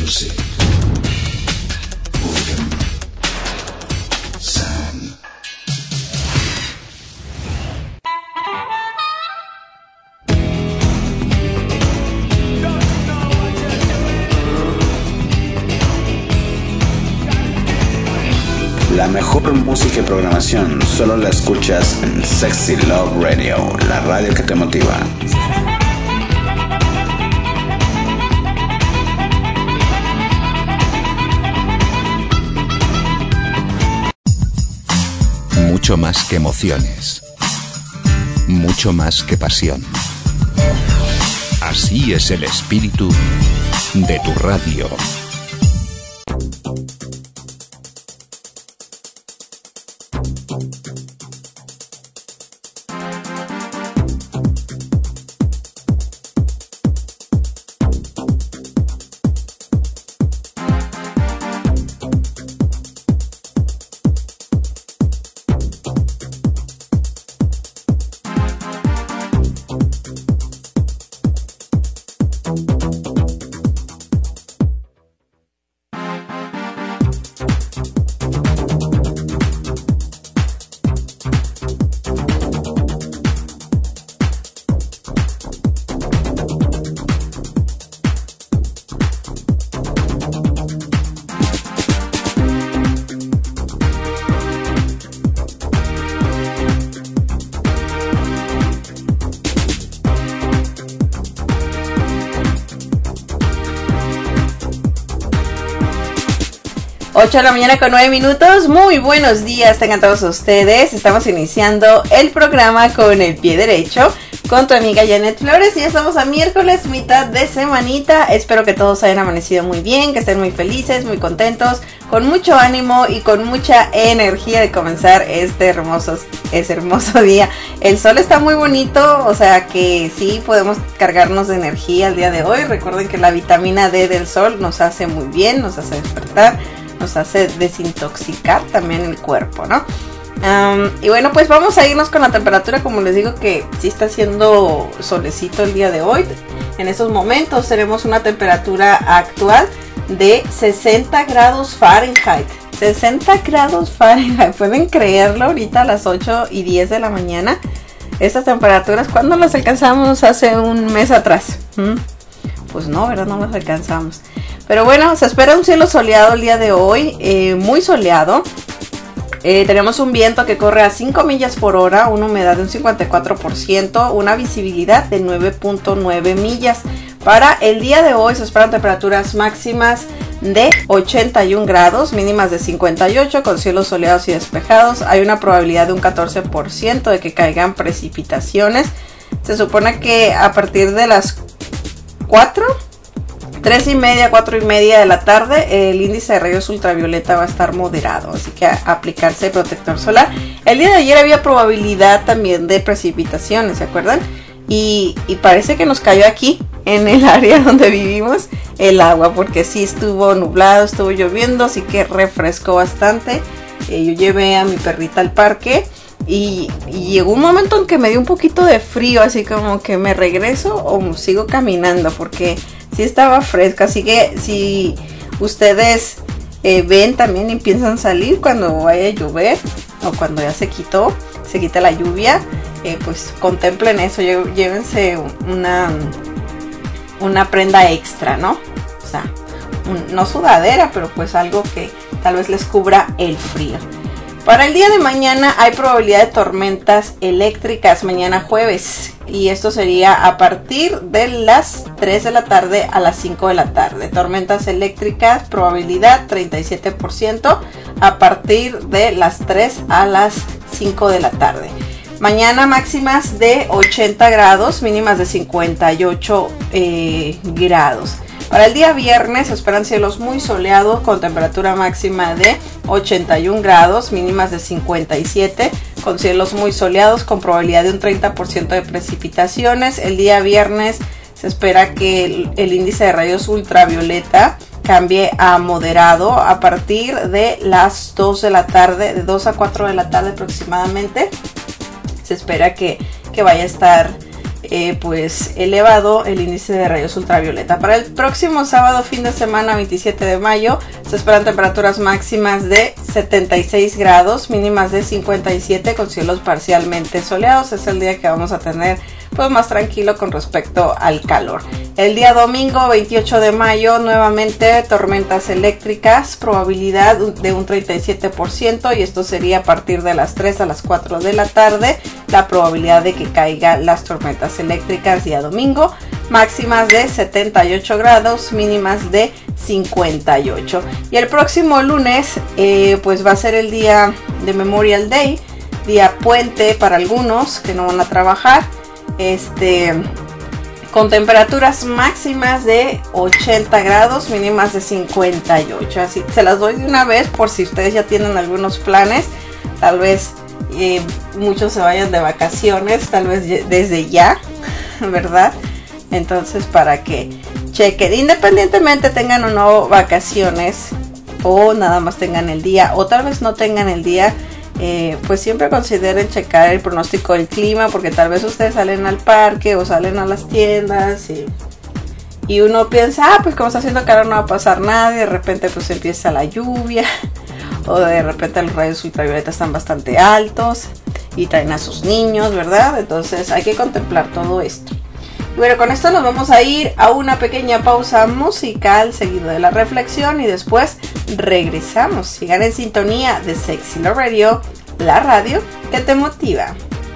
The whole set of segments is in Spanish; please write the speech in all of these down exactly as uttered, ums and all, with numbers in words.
Joseph, William, Sam. La mejor música y programación solo la escuchas en Sexy Love Radio, la radio que te motiva. Mucho más que emociones, mucho más que pasión. Así es el espíritu de tu radio. ocho de la mañana con nueve minutos, muy buenos días tengan todos ustedes. Estamos iniciando el programa con el pie derecho con tu amiga Janet Flores y ya estamos a miércoles, mitad de semanita. Espero que todos hayan amanecido muy bien, que estén muy felices, muy contentos, con mucho ánimo y con mucha energía de comenzar este hermoso, este hermoso día. El sol está muy bonito, o sea que sí podemos cargarnos de energía el día de hoy. Recuerden que la vitamina D del sol nos hace muy bien, nos hace despertar, nos hace desintoxicar también el cuerpo, ¿no? Um, y bueno, pues vamos a irnos con la temperatura. Como les digo que sí está haciendo solecito el día de hoy. En estos momentos tenemos una temperatura actual de sesenta grados Fahrenheit. sesenta grados Fahrenheit, ¿pueden creerlo? Ahorita a las ocho y diez de la mañana. Estas temperaturas, ¿cuándo las alcanzamos? Hace un mes atrás. ¿Mm? Pues no, ¿verdad? No las alcanzamos. Pero bueno, se espera un cielo soleado el día de hoy, eh, muy soleado. Eh, tenemos un viento que corre a cinco millas por hora, una humedad de un cincuenta y cuatro por ciento, una visibilidad de nueve punto nueve millas. Para el día de hoy se esperan temperaturas máximas de ochenta y un grados, mínimas de cincuenta y ocho, con cielos soleados y despejados. Hay una probabilidad de un catorce por ciento de que caigan precipitaciones. Se supone que a partir de las cuatro... tres y media, cuatro y media de la tarde, el índice de rayos ultravioleta va a estar moderado, así que a aplicarse protector solar. El día de ayer había probabilidad también de precipitaciones, ¿se acuerdan? Y, y parece que nos cayó aquí, en el área donde vivimos, el agua, porque sí estuvo nublado, estuvo lloviendo, así que refrescó bastante. Eh, yo llevé a mi perrita al parque y, y llegó un momento en que me dio un poquito de frío, así como que me regreso o sigo caminando, porque sí estaba fresca. Así que si ustedes eh, ven también y piensan salir cuando vaya a llover o cuando ya se quitó, se quita la lluvia, eh, pues contemplen eso, llévense una, una prenda extra, ¿no? O sea, un, no sudadera, pero pues algo que tal vez les cubra el frío. Para el día de mañana hay probabilidad de tormentas eléctricas mañana jueves, y esto sería a partir de las tres de la tarde a las cinco de la tarde. Tormentas eléctricas, probabilidad treinta y siete por ciento a partir de las tres a las cinco de la tarde. Mañana máximas de ochenta grados, mínimas de cincuenta y ocho eh, grados. Para el día viernes se esperan cielos muy soleados con temperatura máxima de ochenta y un grados, mínimas de cincuenta y siete, con cielos muy soleados con probabilidad de un treinta por ciento de precipitaciones. El día viernes se espera que el, el índice de rayos ultravioleta cambie a moderado a partir de las dos de la tarde, de dos a cuatro de la tarde aproximadamente. Se espera que, que vaya a estar eh, pues elevado el índice de rayos ultravioleta. Para el próximo sábado, fin de semana, veintisiete de mayo, se esperan temperaturas máximas de setenta y seis grados, mínimas de cincuenta y siete, con cielos parcialmente soleados. Es el día que vamos a tener pues más tranquilo con respecto al calor. El día domingo veintiocho de mayo, nuevamente tormentas eléctricas, probabilidad de un treinta y siete por ciento, y esto sería a partir de las tres a las cuatro de la tarde, la probabilidad de que caigan las tormentas eléctricas día domingo, máximas de setenta y ocho grados, mínimas de cincuenta y ocho. Y el próximo lunes eh, pues va a ser el día de Memorial Day, día puente para algunos que no van a trabajar, este con temperaturas máximas de ochenta grados, mínimas de cincuenta y ocho. Así se las doy de una vez por si ustedes ya tienen algunos planes. Tal vez eh, muchos se vayan de vacaciones, tal vez desde ya, ¿verdad? Entonces, para que chequen, independientemente tengan o no vacaciones, o nada más tengan el día, o tal vez no tengan el día, Eh, pues siempre consideren checar el pronóstico del clima, porque tal vez ustedes salen al parque o salen a las tiendas y, y uno piensa, ah, pues como está haciendo calor no va a pasar nada, y de repente pues empieza la lluvia, o de repente los rayos ultravioleta están bastante altos y traen a sus niños, ¿verdad? Entonces hay que contemplar todo esto. Y bueno, con esto nos vamos a ir a una pequeña pausa musical seguido de la reflexión, y después regresamos. Sigan en sintonía de Sexy Love Radio, la radio que te motiva.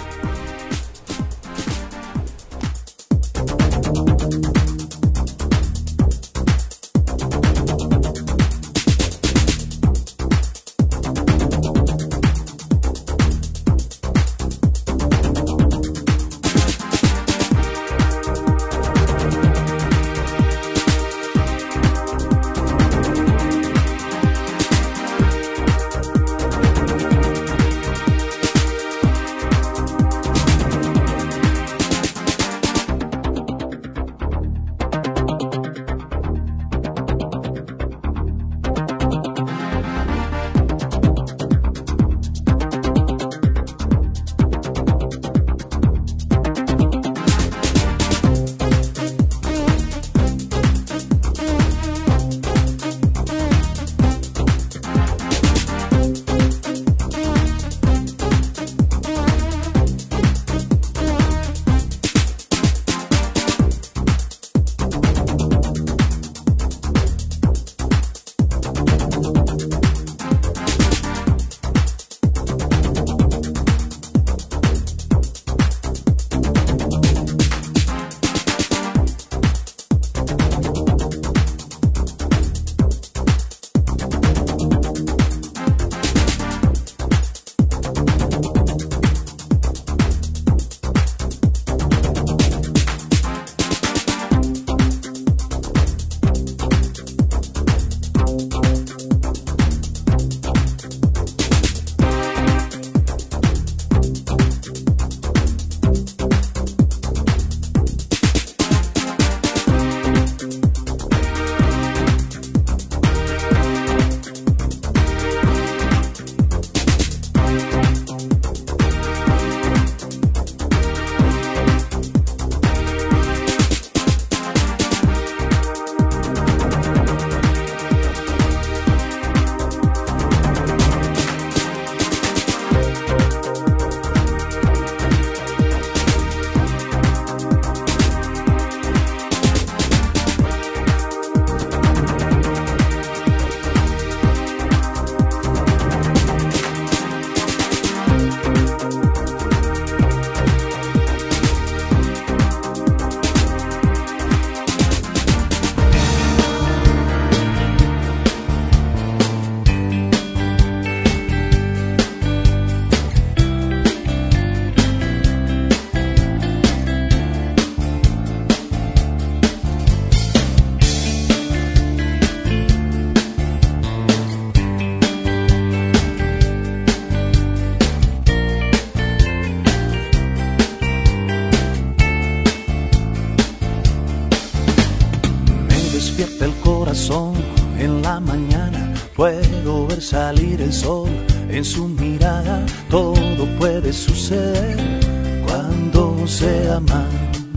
En la mañana puedo ver salir el sol, en su mirada todo puede suceder cuando se ama.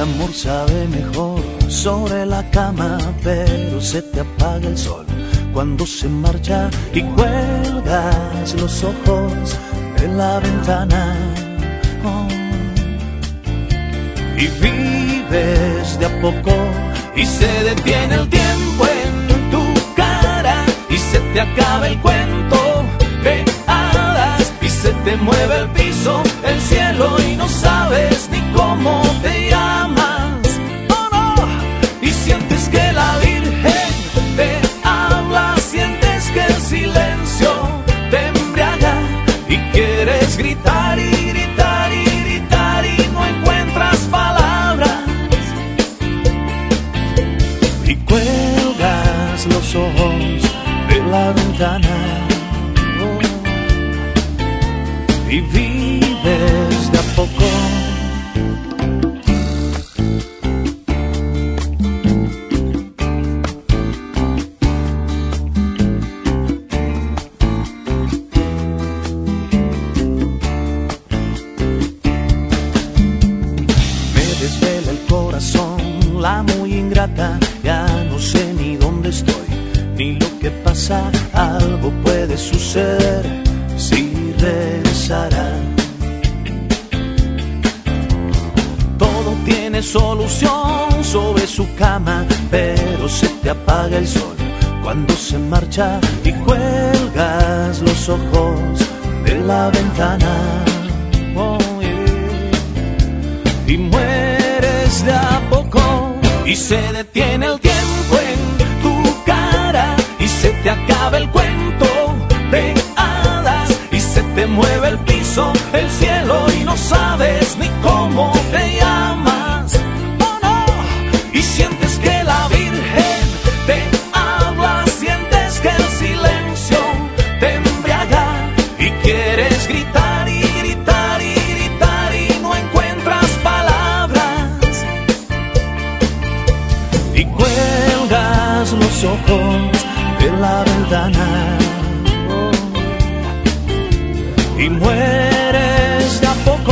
amor sabe mejor sobre la cama, pero se te apaga el sol cuando se marcha y cuelgas los ojos en la ventana. Oh. Y vives de a poco y se detiene el tiempo en tu cara y se te acaba el cuento de hadas y se te mueve el piso, el cielo y no sabes ni cómo te llamas. Oh no, y sientes que la Virgen te habla, sientes que el silencio te embriaga y quieres gritar y gritar y gritar y no encuentras palabras y cuelgas los ojos de la ventana. Oh. Y vives de a poco. La muy ingrata, ya no sé ni dónde estoy, ni lo que pasa, algo puede suceder si regresara. Todo tiene solución sobre su cama, pero se te apaga el sol cuando se marcha y cuelgas los ojos de la ventana. Oh, yeah. Y mueres de a poco y se detiene el tiempo en tu cara y se te acaba el cuento de hadas y se te mueve el piso, el cielo y no sabes ni cómo te llamas. Oh no, y sientes que la Virgen te habla, sientes que el silencio te embriaga y quieres gritar y gritar y gritar y no encuentras palabras y cuelgas los ojos de la ventana. Oh. Y mueres de a poco.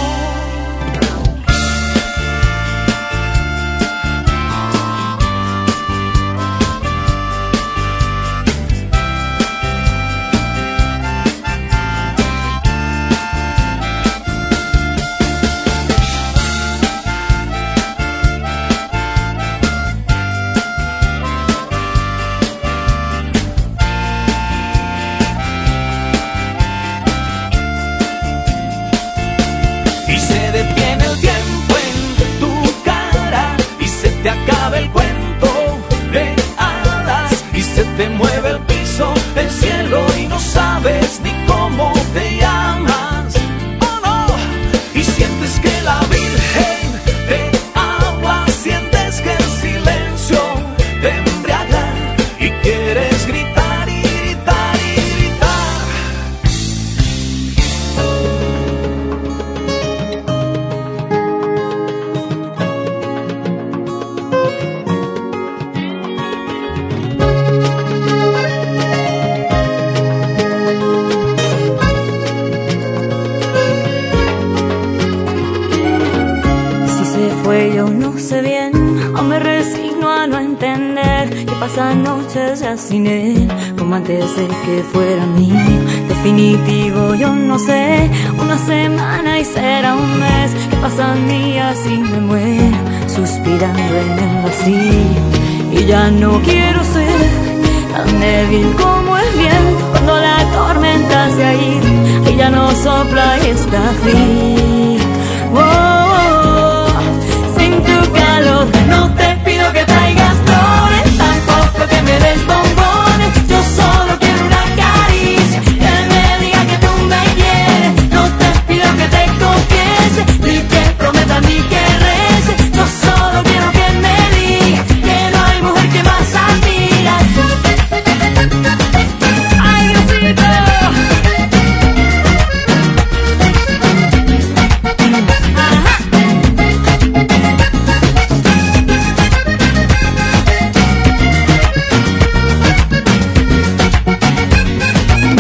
Te acaba el cuento de hadas y se te mueve el piso, el cielo y no sabes ni cómo te llamas. Oh no, y sientes que la Virgen te habla, sientes que el silencio te embriaga y quieres gritar y gritar y gritar. Yo no sé bien, o me resigno a no entender que pasan noches ya sin él, como antes de que fuera mío. Definitivo, yo no sé, una semana y será un mes, que pasan días y me muero, suspirando en el vacío. Y ya no quiero ser tan débil como el viento, cuando la tormenta se ha ido y ya no sopla y está frío. Oh, no te pido que traigas flores, tampoco que me des bombones. Yo solo quiero una caricia, que me diga que tú me quieres. No te pido que te confieses, ni que prometas ni que reces. Yo solo quiero que me digas que no hay mujer que más admiras. Ay, Diosito.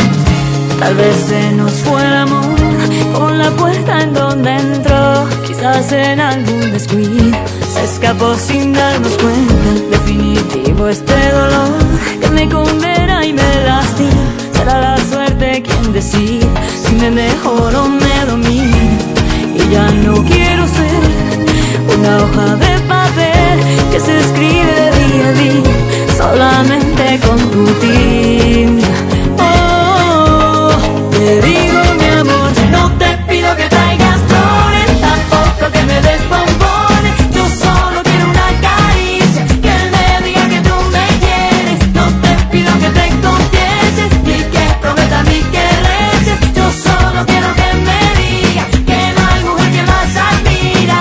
Tal vez se nos fue el amor con la puerta en donde entró. Quizá quizás en algún descuido se escapó sin darnos cuenta. Definitivo este dolor que me condena y me lastima. Será la suerte quien decide si me mejoro o me domina. Y ya no quiero ser una hoja de papel que se escribe de día a día solamente con tu tinta. Oh, te digo mi amor, no te pido que traigas flores, tampoco que me des bombones. Yo solo quiero una caricia, que él me diga que tú me quieres. No te pido que te confieses, ni que prometa ni que reces. Yo solo quiero que me digas que no hay mujer que más admira.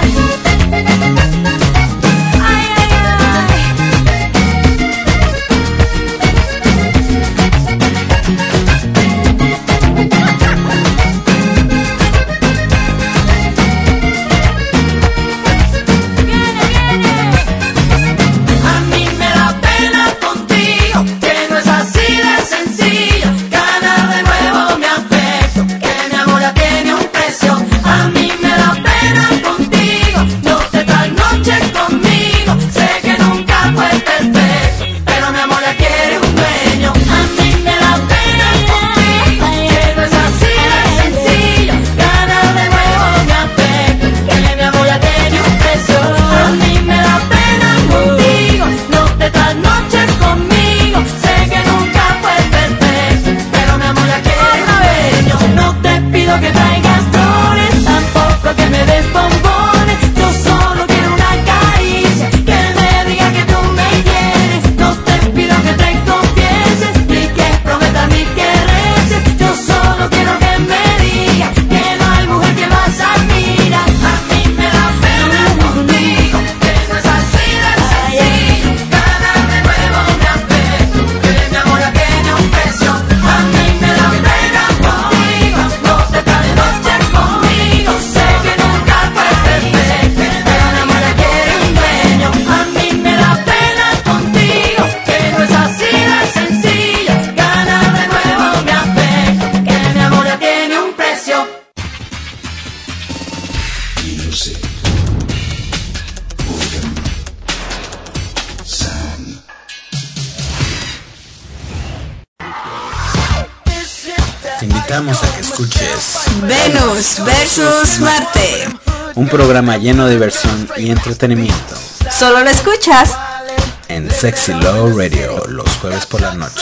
Ay, ay, ay. A mí me da pena contigo, que no es así de sencillo. Ganar de nuevo mi afecto, que mi amor ya tiene un precio. A mí me da pena contigo, no te das noche conmigo. Sé que nunca fue perfecto, pero mi amor ya quiere un dueño. A mí me da pena contigo, que no es así de sencillo. Ganar de nuevo mi afecto, que mi amor ya tiene un precio. A mí me da pena contigo, no te das noches conmigo. Sé que nunca fue perfecto, pero mi amor ya quiere un dueño. No te pido que traigas flores, tampoco que me des bombones. Yo solo quiero una caricia, que él me diga que tú me quieres. No te pido que te confieses, ni que prometas ni que reces. Yo solo quiero que me diga que no hay mujer que más admira. A mí me da pena contigo, que no es así de sencillo. Ganar de nuevo mi afecto, que mi amor ya tiene un precio. A mí me da pena contigo, no te das noche conmigo. Sé que nunca fue perfecto, pero mi amor ya quiere un dueño. A mí me da pena contigo, que no es así de sencillo. Ganar de nuevo mi afecto, que mi amor ya tiene un precio. Music. Boredom. Sound. Te invitamos a que escuches Venus versus Marte. un programa lleno de diversión y entretenimiento Solo lo escuchas en Sexy Love Radio los jueves por la noche.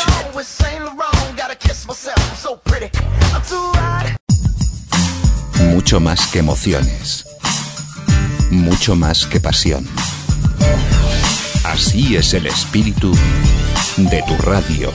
Mucho más que emociones. Mucho más que pasión. Así es el espíritu de tu radio.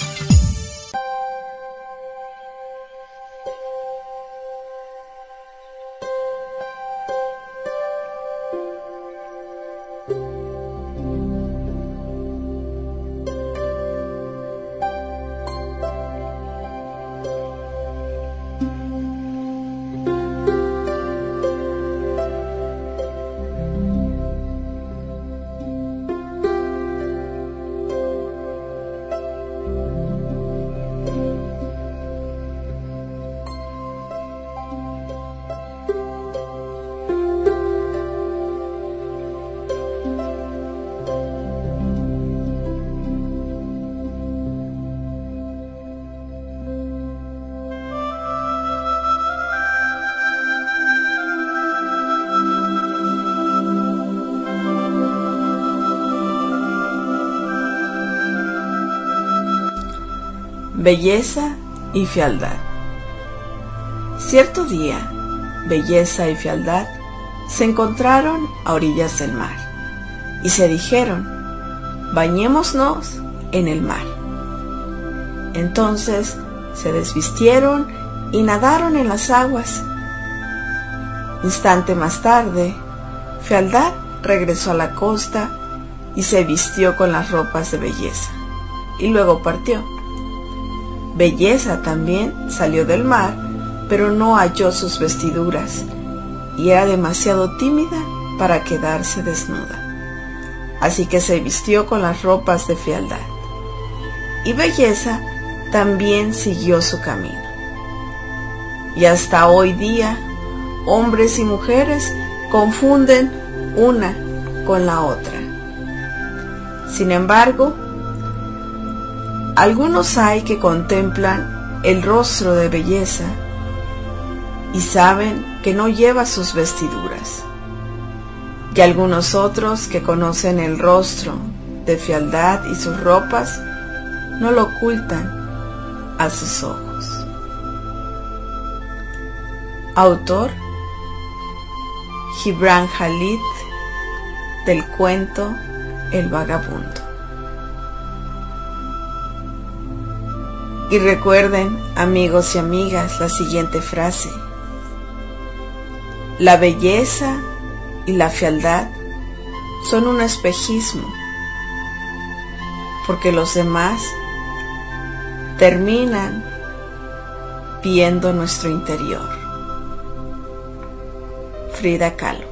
Belleza y fealdad. Cierto día, Belleza y Fealdad se encontraron a orillas del mar y se dijeron: bañémonos en el mar. Entonces se desvistieron y nadaron en las aguas. Instante más tarde, Fealdad regresó a la costa y se vistió con las ropas de Belleza, y luego partió. Belleza también salió del mar, pero no halló sus vestiduras, y era demasiado tímida para quedarse desnuda. Así que se vistió con las ropas de Fealdad, y Belleza también siguió su camino. Y hasta hoy día, hombres y mujeres confunden una con la otra. Sin embargo, algunos hay que contemplan el rostro de belleza y saben que no lleva sus vestiduras, y algunos otros que conocen el rostro de fealdad y sus ropas no lo ocultan a sus ojos. Autor: Gibran Khalid, del cuento El Vagabundo. Y recuerden, amigos y amigas, la siguiente frase: la belleza y la fealdad son un espejismo, porque los demás terminan viendo nuestro interior. Frida Kahlo.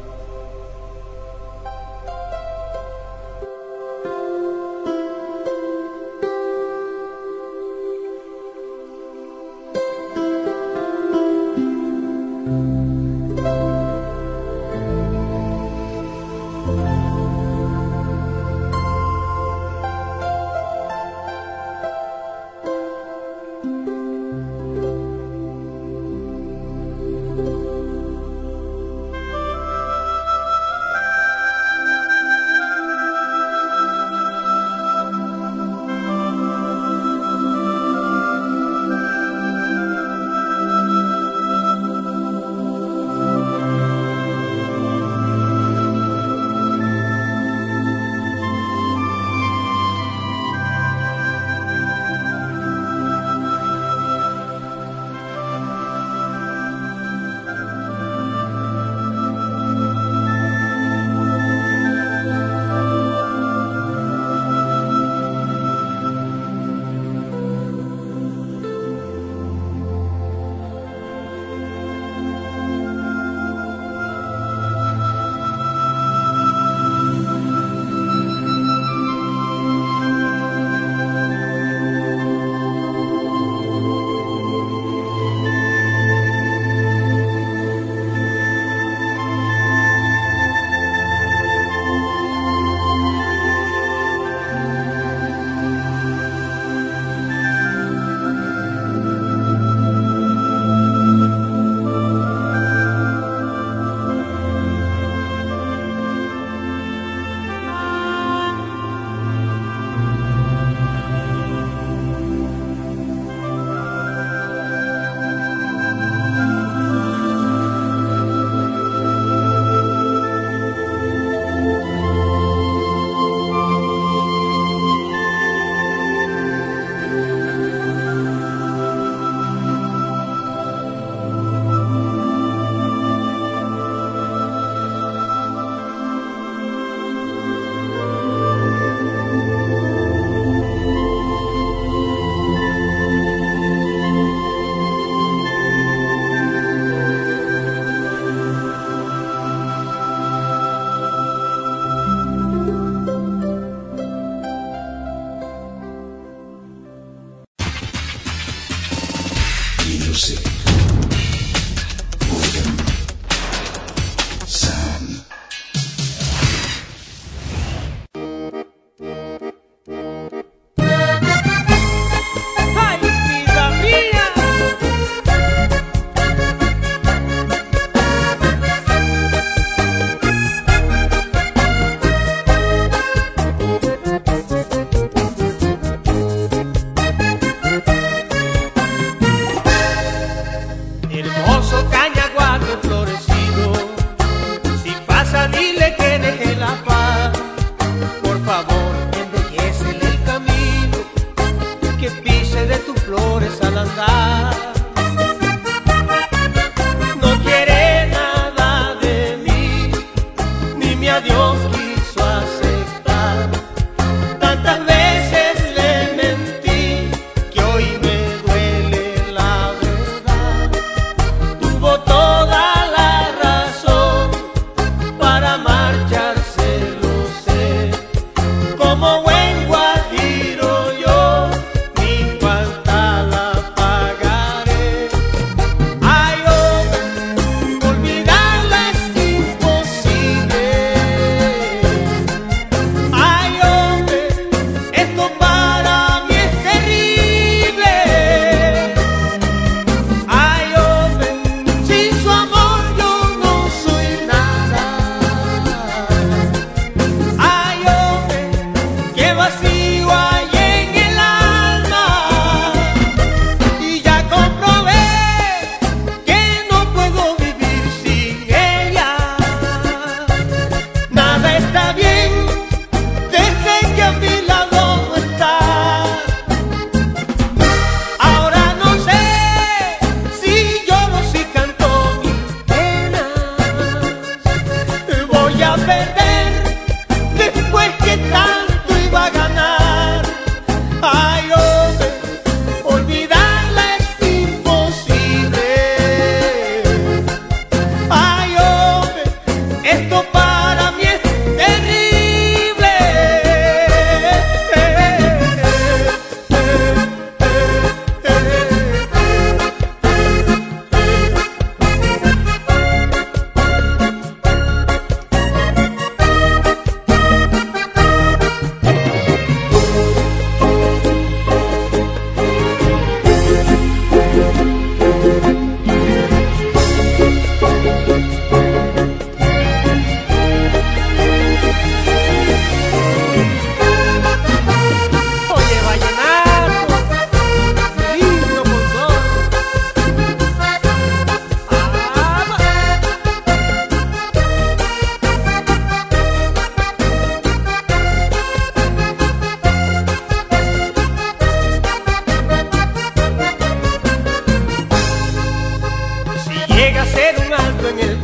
Olvidarla es imposible.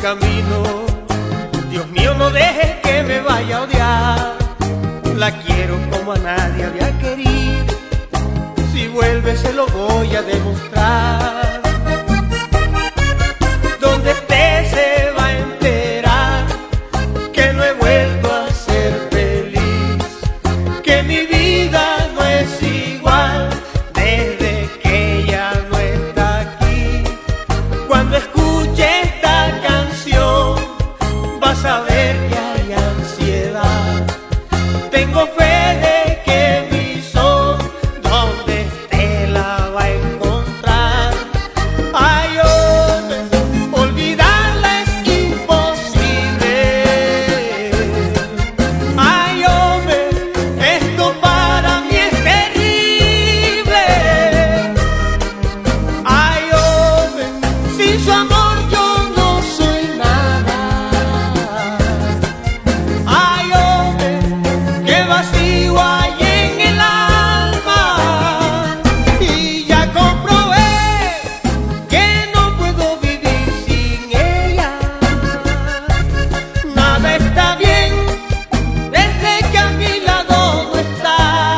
camino. Dios mío, no dejes que me vaya a odiar. La quiero como a nadie había querido. Si vuelve se lo voy a demostrar. Donde esté se va a enterar que no he vuelto a ser feliz, que mi vida no es igual desde que ella no está aquí. Cuando escuche esta canción vas a ver que hay ansiedad. Tengo fe de que mi sol donde esté la va a encontrar. Ay, hombre, olvidarla es imposible. Ay, hombre, esto para mí es terrible. Ay, hombre, sin su amor yo no soy nada. Ay, hombre, qué vacío hay en el alma. Y ya comprobé que no puedo vivir sin ella. Nada está bien desde que a mi lado no está.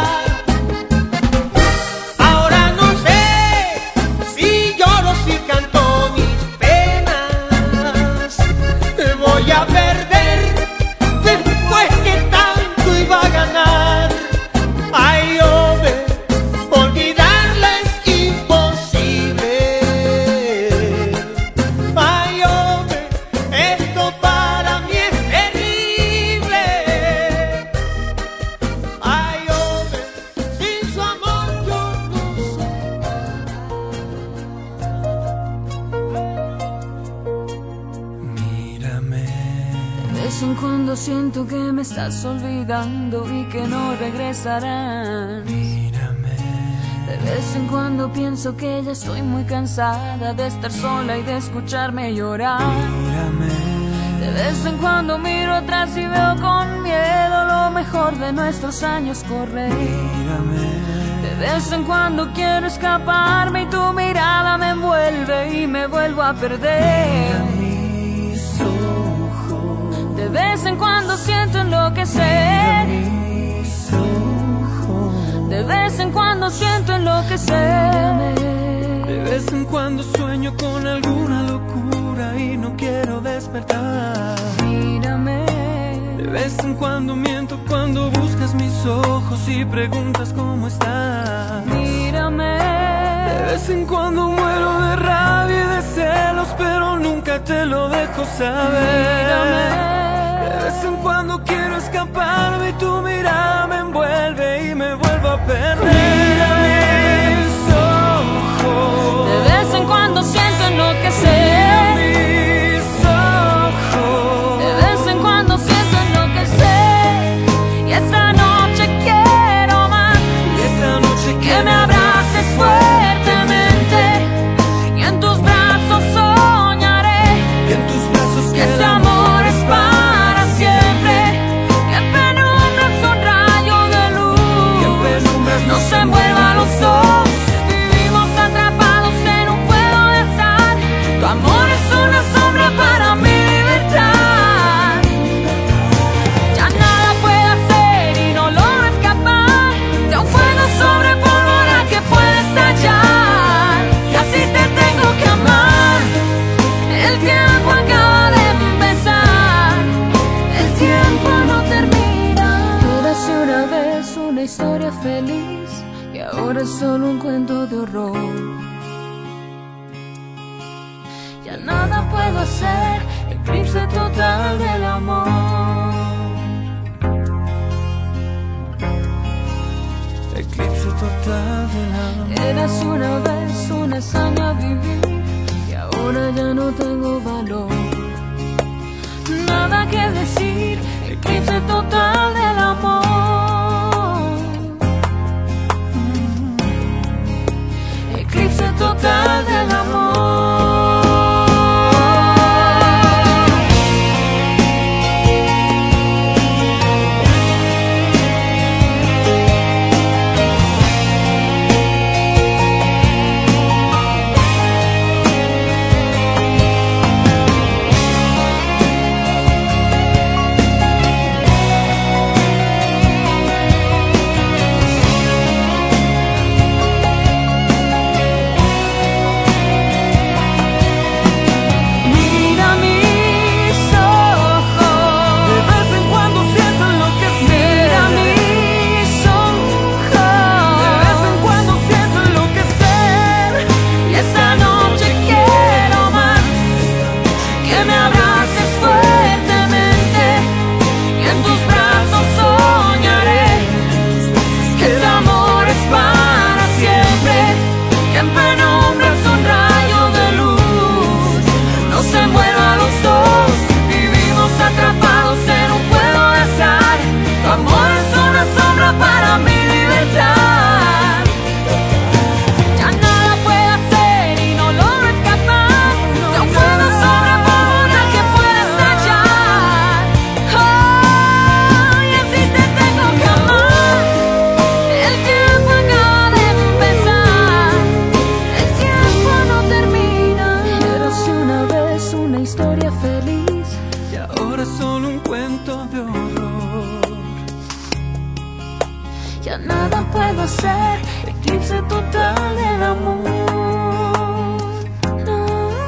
Ahora no sé si lloro, si canto mis penas. Me voy a perder después que tanto iba a ganar. Ay, hombre, olvidarla es imposible. Ay, hombre, esto para mí es terrible. Ay, hombre, sin su amor yo no soy. Mírame, De vez en cuando siento que me estás olvidando y que no regresarás. mírame, De vez en cuando pienso que ya estoy muy cansada de estar sola y de escucharme llorar. mírame. De vez en cuando miro atrás y veo con miedo lo mejor de nuestros años correr. De vez en cuando quiero escaparme y tu mirada me envuelve y me vuelvo a perder. Mis ojos, De vez en cuando siento enloquecer. mis ojos. De vez en cuando siento enloquecer. De vez en cuando sueño con alguna locura y no quiero despertar. Mírame. De vez en cuando miento cuando buscas mis ojos y preguntas cómo estás. Mírame. De vez en cuando muero de rabia y de celos, pero nunca te lo dejo saber. De vez en cuando quiero escaparme y tu mirada me envuelve y me vuelvo a perder. Mis ojos. De vez en cuando siento enloquecer. Mis ojos. De vez en cuando siento enloquecer. Y esta noche quiero más. Y esta noche Que me abraces fuertemente. Y en tus brazos soñaré. y en tus brazos Que este queda amor es para siempre. Que en penumbras un rayo de y en luz penumbras nos envuelva a los dos. Vivimos atrapados en un fuego de sal. Tu amor es una sombra para mi libertad. Ya nada puedo hacer y no logro escapar de un fuego sobre pólvora que puede estallar. Y así te tengo que amar. El tiempo acaba de empezar. El tiempo no termina. Érase una vez una historia feliz y ahora es solo un cuento de horror. Ya nada puedo hacer, eclipse total del amor. eclipse total del amor. Eras una vez una hazaña vivir y ahora ya no tengo valor. Nada que decir, eclipse total del amor. Eclipse total del amor. horror. Ya nada puedo hacer, eclipse total del amor. No.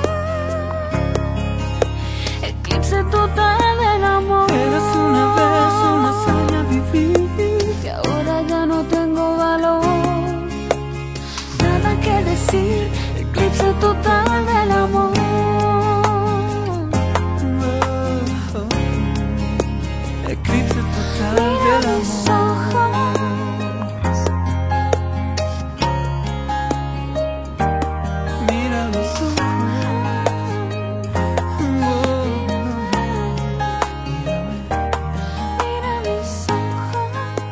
Eclipse total del amor. Eres una vez una hazaña vivir, que ahora ya no tengo valor. Nada que decir, eclipse total del amor. eclipse total Mira del mis amor. ojos, Mira los ojos. Oh, mira mis ojos.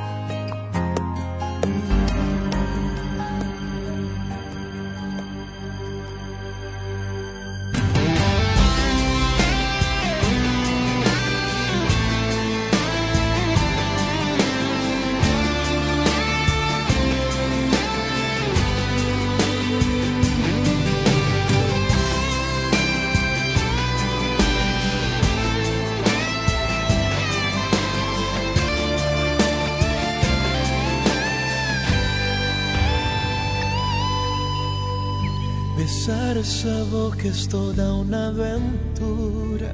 Besar esa boca es toda una aventura,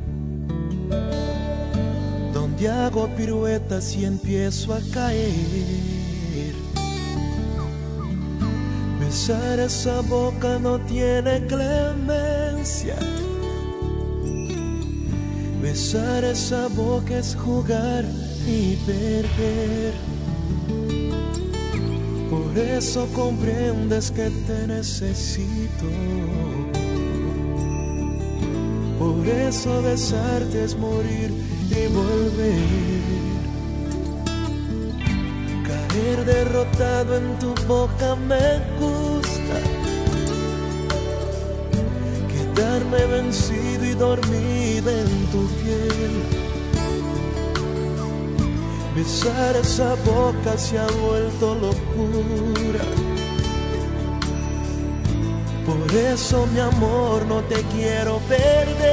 donde hago piruetas y empiezo a caer. Besar esa boca no tiene clemencia. Besar esa boca es jugar y perder. Por eso comprendes que te necesito. Por eso besarte es morir y volver. Caer derrotado en tu boca me gusta. Quedarme vencido y dormido en tu piel. Besar esa boca se ha vuelto locura. Por eso, mi amor, no te quiero perder.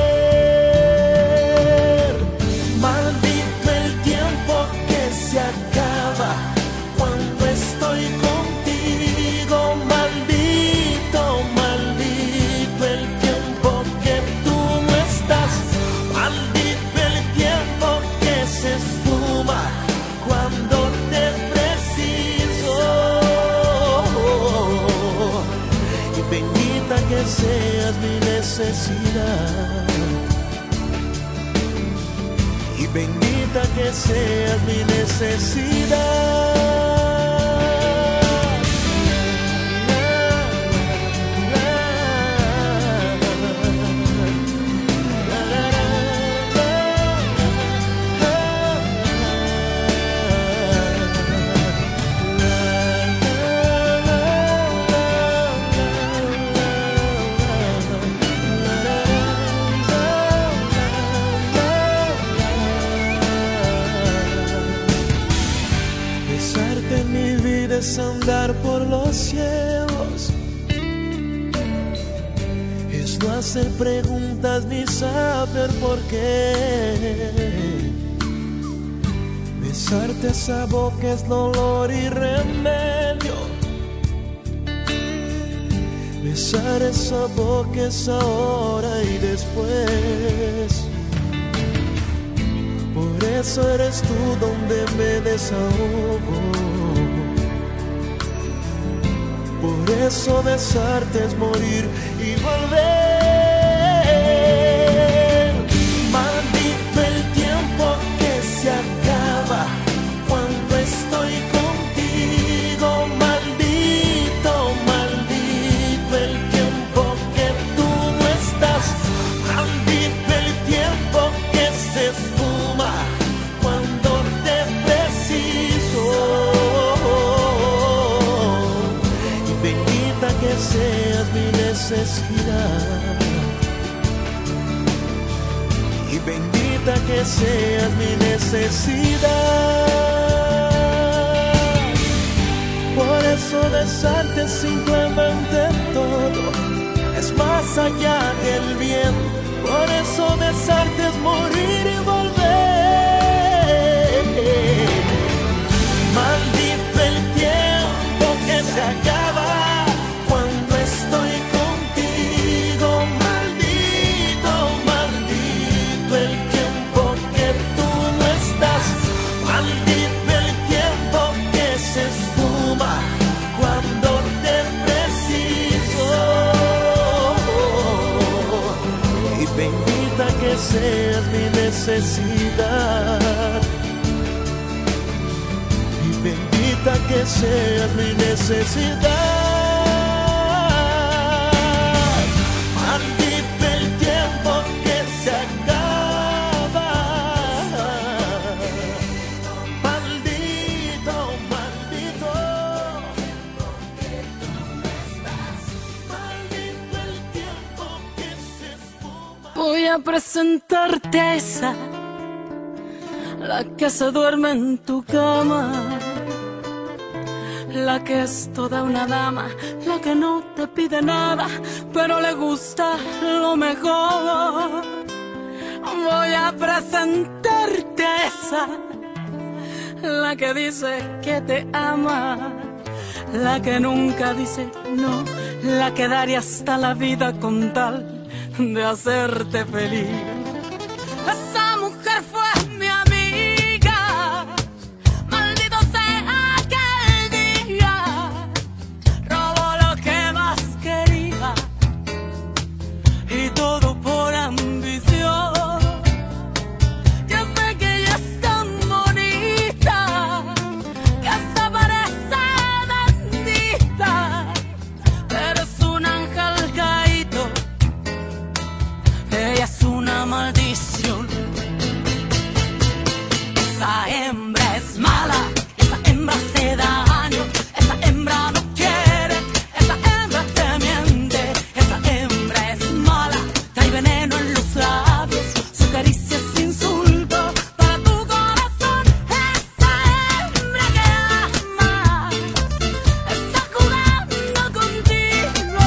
Maldito el tiempo que se acaba cuando estoy contigo. Maldito, maldito el tiempo que tú no estás. Maldito el tiempo que se esfuma cuando te preciso. Y bendita que seas mi necesidad. Y bendita que seas mi necesidad. Besarte en mi vida es andar por los cielos. Es no hacer preguntas ni saber por qué. Besarte esa boca es dolor y remedio. Besar esa boca es ahora y después. Por eso eres tú donde me desahogo. Por eso besarte es morir y volver. Maldito el tiempo que se acaba cuando estoy contigo. Maldito, maldito el tiempo que tú no estás. Maldito el tiempo que se esfuma cuando te preciso. Y bendita que seas mi necesidad. Y bendita que seas mi necesidad. Por eso besarte es simplemente todo. Es más allá que el bien. Por eso besarte es morir y volver. seas mi necesidad. Y bendita que seas mi necesidad. Maldito el tiempo que se acaba. Maldito, maldito. Maldito el tiempo que se esfuma. Voy a presentarte a esa, la que se duerme en tu cama, la que es toda una dama, la que no te pide nada, pero le gusta lo mejor. Voy a presentarte a esa, la que dice que te ama, la que nunca dice no, la que daría hasta la vida con tal de hacerte feliz. Esa mujer fue mi amiga, maldito sea aquel día, robó lo que más quería y todo por ambición. Yo sé que ella es tan bonita que hasta parece bendita, pero es un ángel caído, ella es una maldición. Esa hembra es mala, esa hembra hace daño, esa hembra no quiere, esa hembra te miente, esa hembra es mala, trae veneno en los labios, su caricia es insulto para tu corazón. Esa hembra que ama está jugando contigo,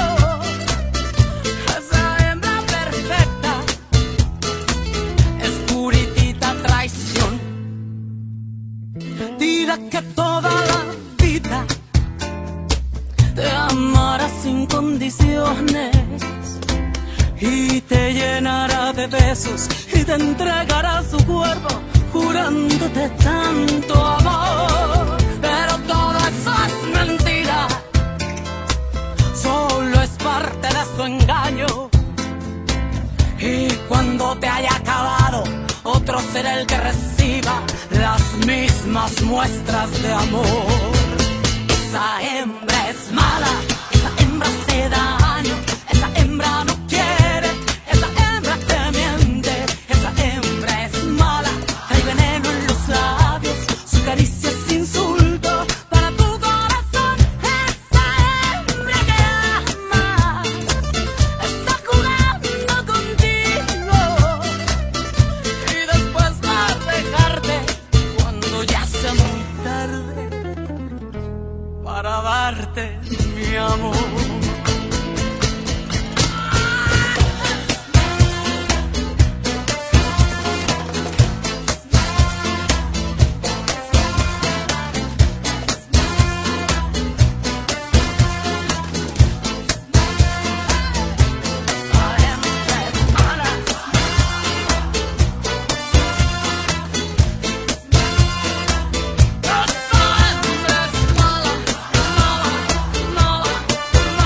esa hembra perfecta es puritita traición. Dirá que toda la vida te amará sin condiciones y te llenará de besos y te entregará su cuerpo jurándote tanto amor. Pero todo eso es mentira, solo es parte de su engaño. Y cuando te haya acabado, otro será el que reciba las mismas muestras de amor. Esa hembra es mala, esa hembra hace daño, esa hembra no quiere, esa hembra te miente, esa hembra es mala, trae veneno en los labios, su caricia es insulto para tu corazón. Esa hembra que ama está jugando contigo y después va a dejarte cuando ya sea muy tarde para darte mi amor. Esa hembra es mala, mala, mala,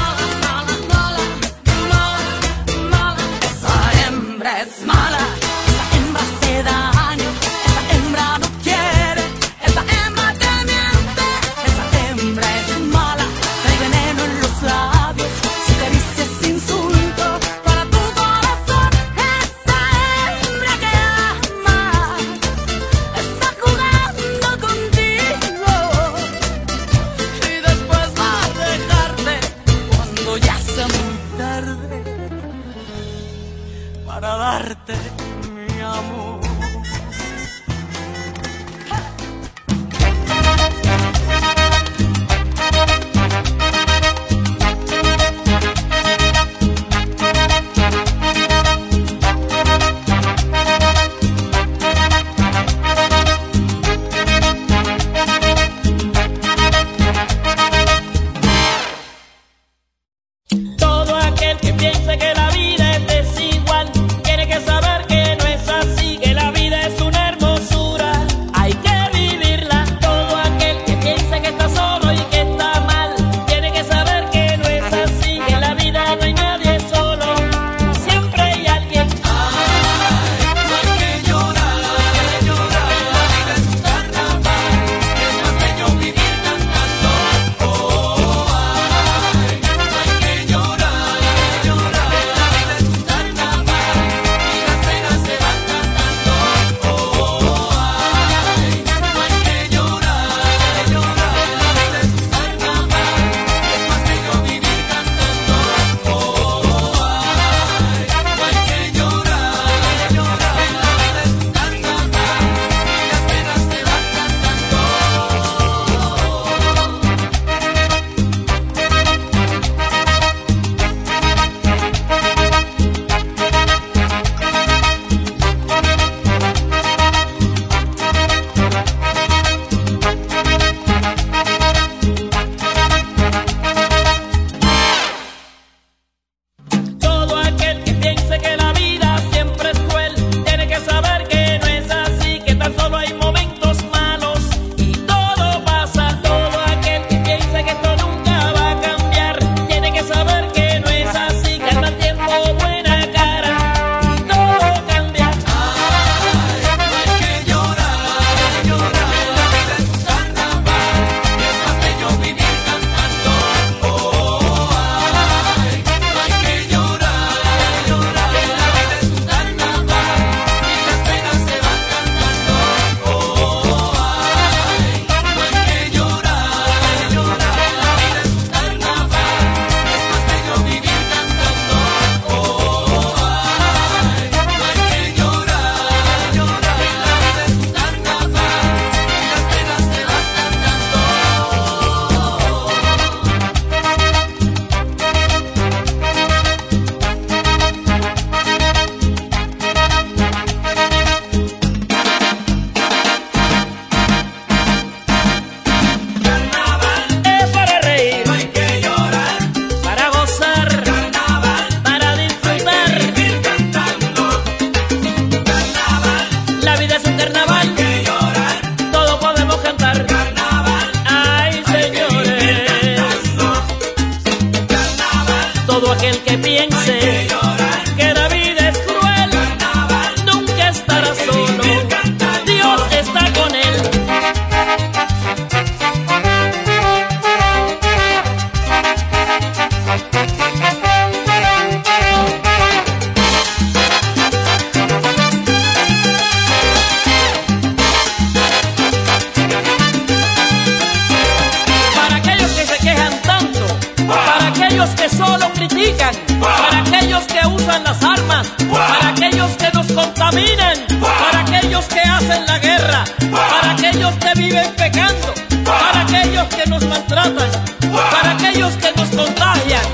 aquellos que solo critican, para aquellos que usan las armas, para aquellos que nos contaminan, para aquellos que hacen la guerra, para aquellos que viven pecando, para aquellos que nos maltratan, para aquellos que nos contagian.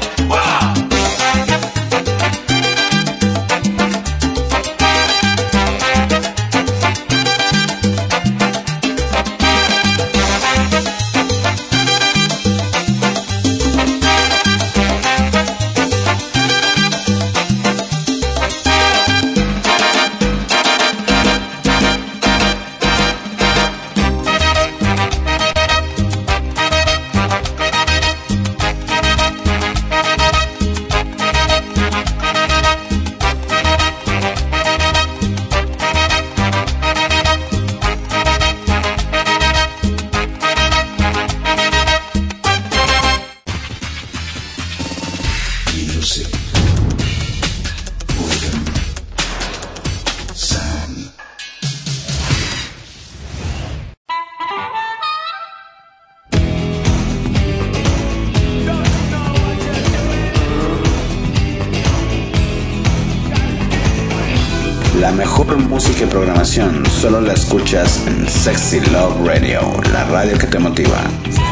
La mejor música y programación solo la escuchas en Sexy Love Radio, la radio que te motiva.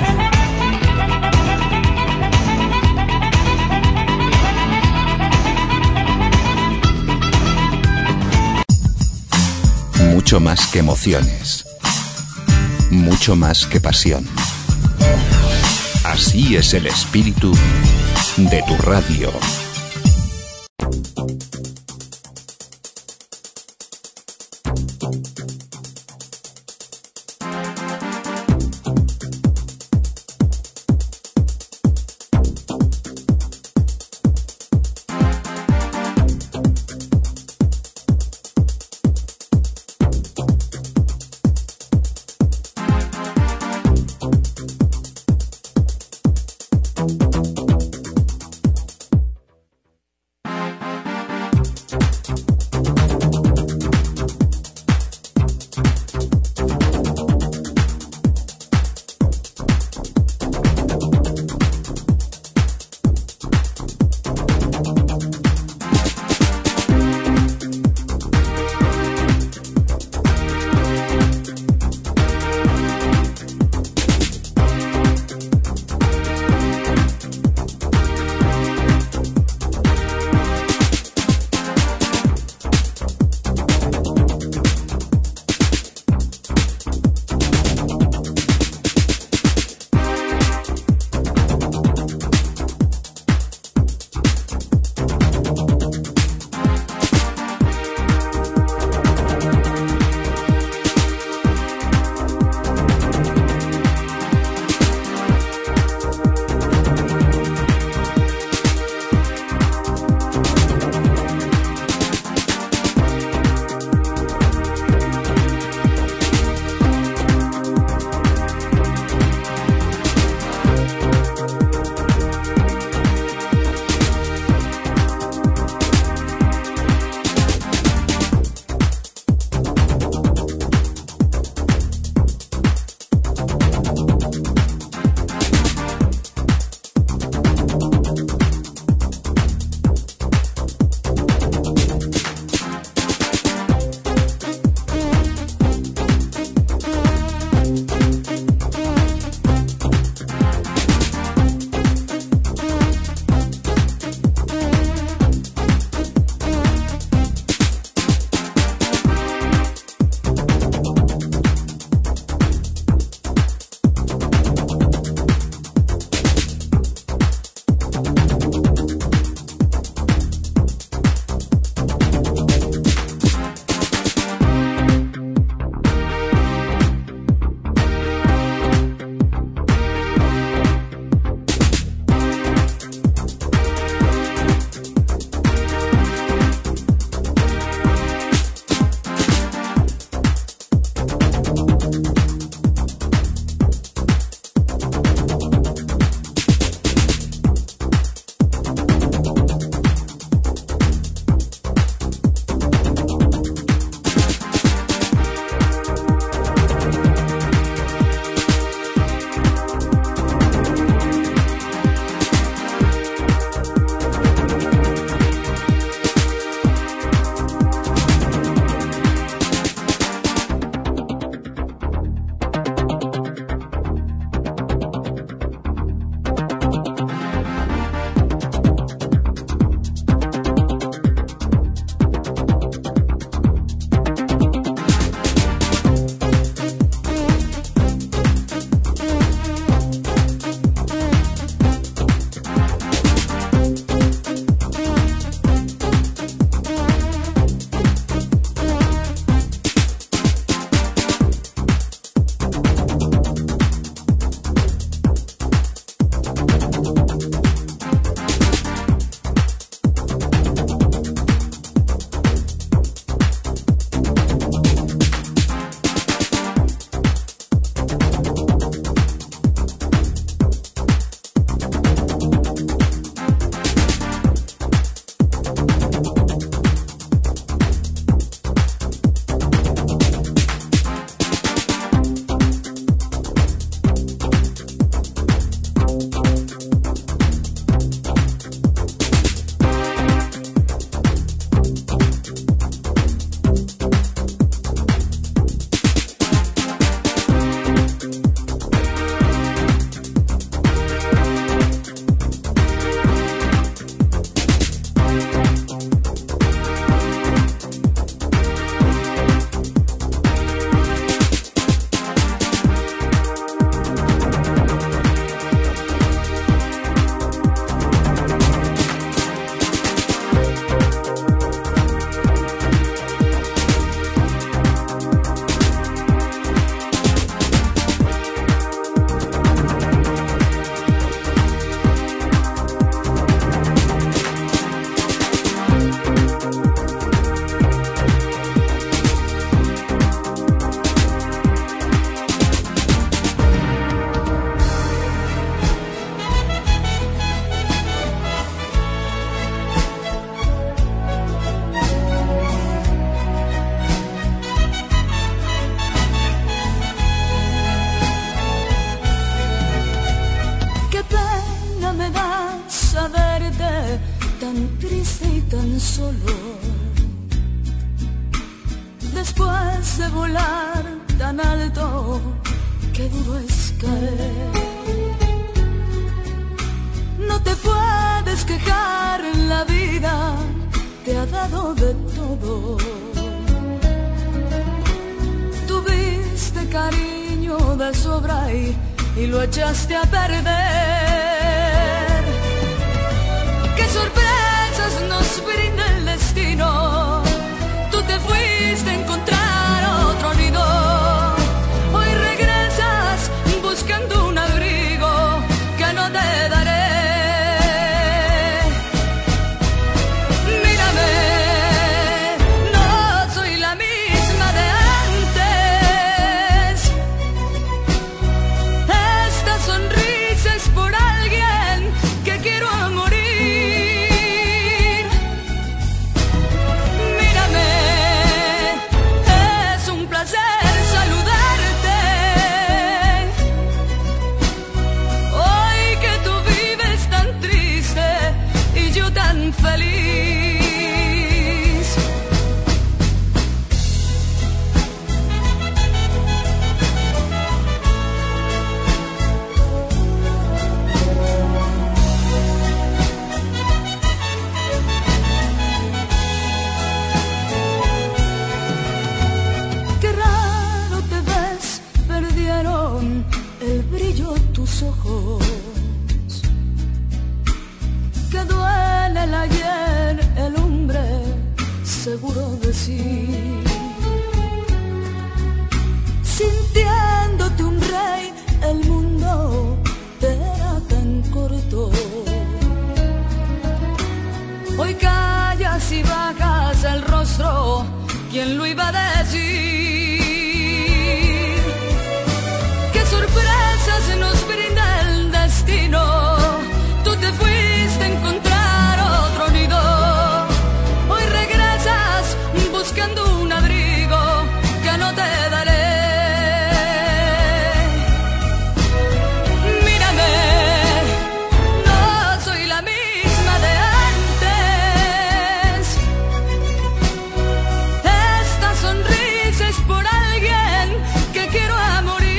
Mucho más que emociones. Mucho más que pasión. Así es el espíritu de tu radio. tan solo. Después de volar tan alto, qué duro es caer. No te puedes quejar, la vida te ha dado de todo. Tuviste cariño de sobra y, y lo echaste a perder. Qué sorpresas nos brinda el destino. Tú te fuiste a encontrar otro nido. Hoy regresas buscando un abrigo que no te daré. Ojos, que duele el ayer, el hombre seguro de sí, sintiéndote un rey, el mundo te era tan corto. Hoy callas y bajas el rostro, ¿quién lo iba a decir? Qué sorpresas nos brinda el destino. Tú te fuiste a encontrar otro nido. Hoy regresas buscando un abrigo que no te daré. Mírame, no soy la misma de antes. Esta sonrisa es por alguien que quiero a morir.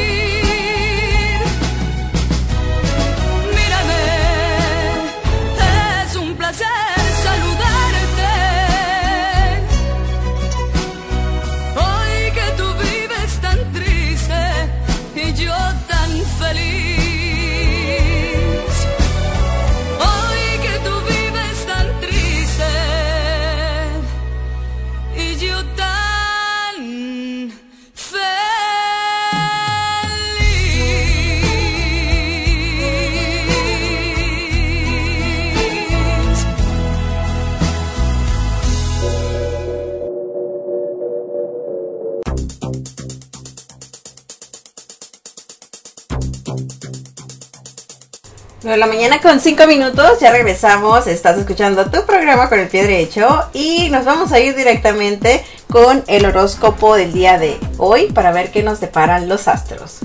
nueve de la mañana con cinco minutos, ya regresamos, estás escuchando tu programa con el pie derecho y nos vamos a ir directamente con el horóscopo del día de hoy para ver qué nos deparan los astros.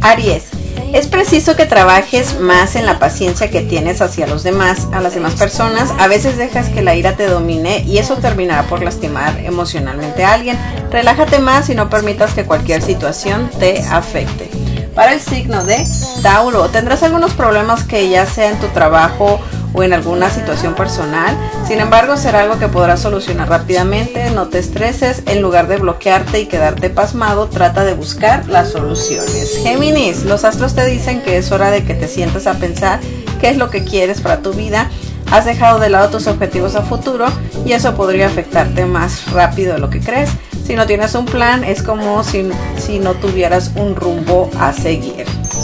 Aries, es preciso que trabajes más en la paciencia que tienes hacia los demás, a las demás personas. A veces dejas que la ira te domine y eso terminará por lastimar emocionalmente a alguien. Relájate más y no permitas que cualquier situación te afecte. Para el signo de Tauro, tendrás algunos problemas que ya sea en tu trabajo o en alguna situación personal. Sin embargo, será algo que podrás solucionar rápidamente. No te estreses. En lugar de bloquearte y quedarte pasmado, trata de buscar las soluciones. Géminis, los astros te dicen que es hora de que te sientes a pensar qué es lo que quieres para tu vida. Has dejado de lado tus objetivos a futuro y eso podría afectarte más rápido de lo que crees. Si no tienes un plan, es como si, si no tuvieras un rumbo a seguir.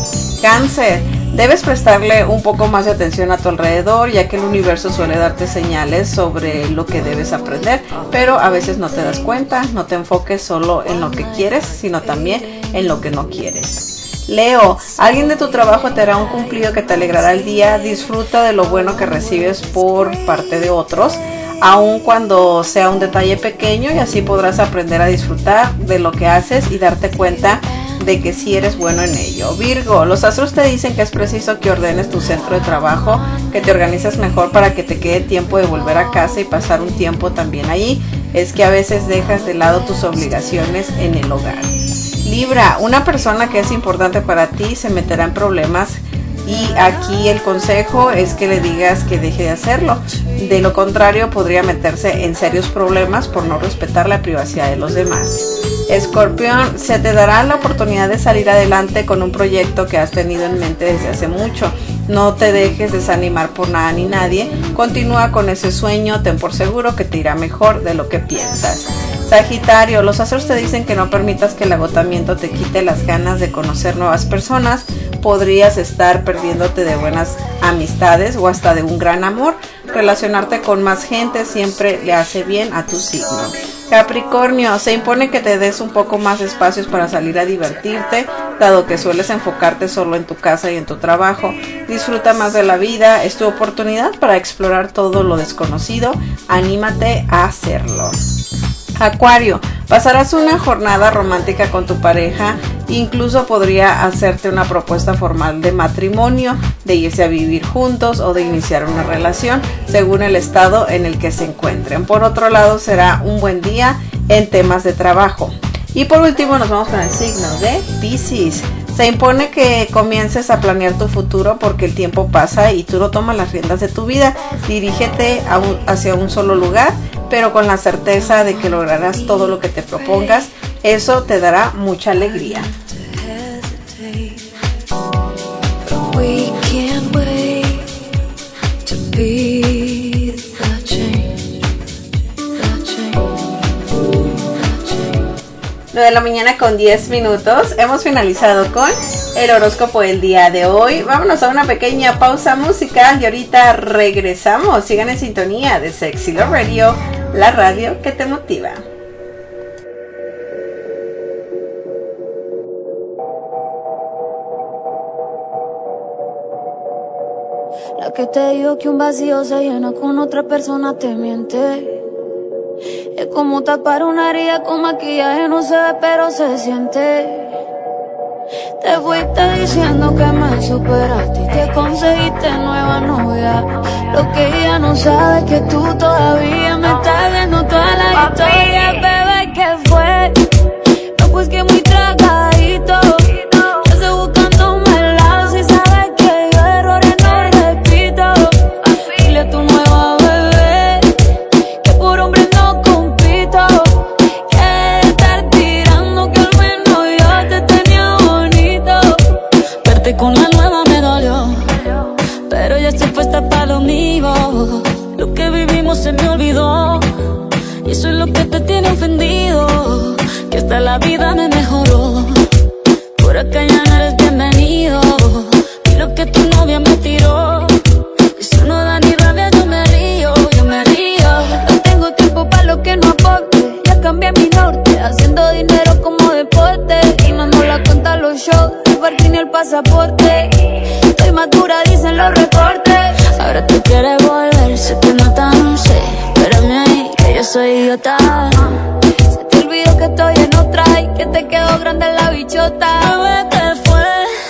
Cáncer, debes prestarle un poco más de atención a tu alrededor, ya que el universo suele darte señales sobre lo que debes aprender, pero a veces no te das cuenta. No te enfoques solo en lo que quieres, sino también en lo que no quieres. Leo, alguien de tu trabajo te hará un cumplido que te alegrará el día. Disfruta de lo bueno que recibes por parte de otros, aun cuando sea un detalle pequeño, y así podrás aprender a disfrutar de lo que haces y darte cuenta de que sí eres bueno en ello. Virgo, los astros te dicen que es preciso que ordenes tu centro de trabajo, que te organices mejor para que te quede tiempo de volver a casa y pasar un tiempo también ahí. Es que a veces dejas de lado tus obligaciones en el hogar. Libra, una persona que es importante para ti se meterá en problemas y aquí el consejo es que le digas que deje de hacerlo. De lo contrario, podría meterse en serios problemas por no respetar la privacidad de los demás. Escorpión, se te dará la oportunidad de salir adelante con un proyecto que has tenido en mente desde hace mucho. No te dejes desanimar por nada ni nadie. Continúa con ese sueño, ten por seguro que te irá mejor de lo que piensas. Sagitario, los astros te dicen que no permitas que el agotamiento te quite las ganas de conocer nuevas personas. Podrías estar perdiéndote de buenas amistades o hasta de un gran amor. Relacionarte con más gente siempre le hace bien a tu signo. Capricornio, se impone que te des un poco más de espacios para salir a divertirte, dado que sueles enfocarte solo en tu casa y en tu trabajo. Disfruta más de la vida, es tu oportunidad para explorar todo lo desconocido. Anímate a hacerlo. Acuario, pasarás una jornada romántica con tu pareja, incluso podría hacerte una propuesta formal de matrimonio, de irse a vivir juntos o de iniciar una relación, según el estado en el que se encuentren. Por otro lado, será un buen día en temas de trabajo. Y por último nos vamos con el signo de Piscis. Se impone que comiences a planear tu futuro porque el tiempo pasa y tú no tomas las riendas de tu vida. Dirígete a un, hacia un solo lugar, pero con la certeza de que lograrás todo lo que te propongas. Eso te dará mucha alegría. nueve de la mañana con diez minutos. Hemos finalizado con el horóscopo del día de hoy. Vámonos a una pequeña pausa musical y ahorita regresamos. Sigan en sintonía de Sexy Love Radio, la radio que te motiva. La que te digo que un vacío se llena con otra persona te miente. Es como tapar una herida con maquillaje, no se ve pero se siente. Te fuiste diciendo que me superaste y que conseguiste nueva novia. Lo que ella no sabe es que tú todavía me estás viendo toda la historia. Bebé, ¿qué fue? No, pues que muy tragadito. Estoy buscándome el lado si sabes que yo errores no repito. Dile a tu nueva bebé que por hombre no compito. Que estar tirando que al menos yo te tenía bonito. Verte con la nueva me dolió, pero ya estoy puesta para lo mío. Lo que vivimos se me olvidó y eso es lo que te tiene ofendido. Que hasta la vida me mejoró. Por acá ya no eres bienvenido. Y lo que tu novia me tiró, eso no da ni rabia, yo me río, yo me río. No tengo tiempo para lo que no aporte. Ya cambié mi norte, haciendo dinero como deporte. Y no nos la cuentan los shows, el parking ni el pasaporte. Estoy madura, dicen los reportes. Ahora tú quieres volver, se te nota, no sé. Espérame ahí, que yo soy idiota. Se te olvidó que estoy en otra y que te quedó grande la bichota. Bebé, ¿qué fue?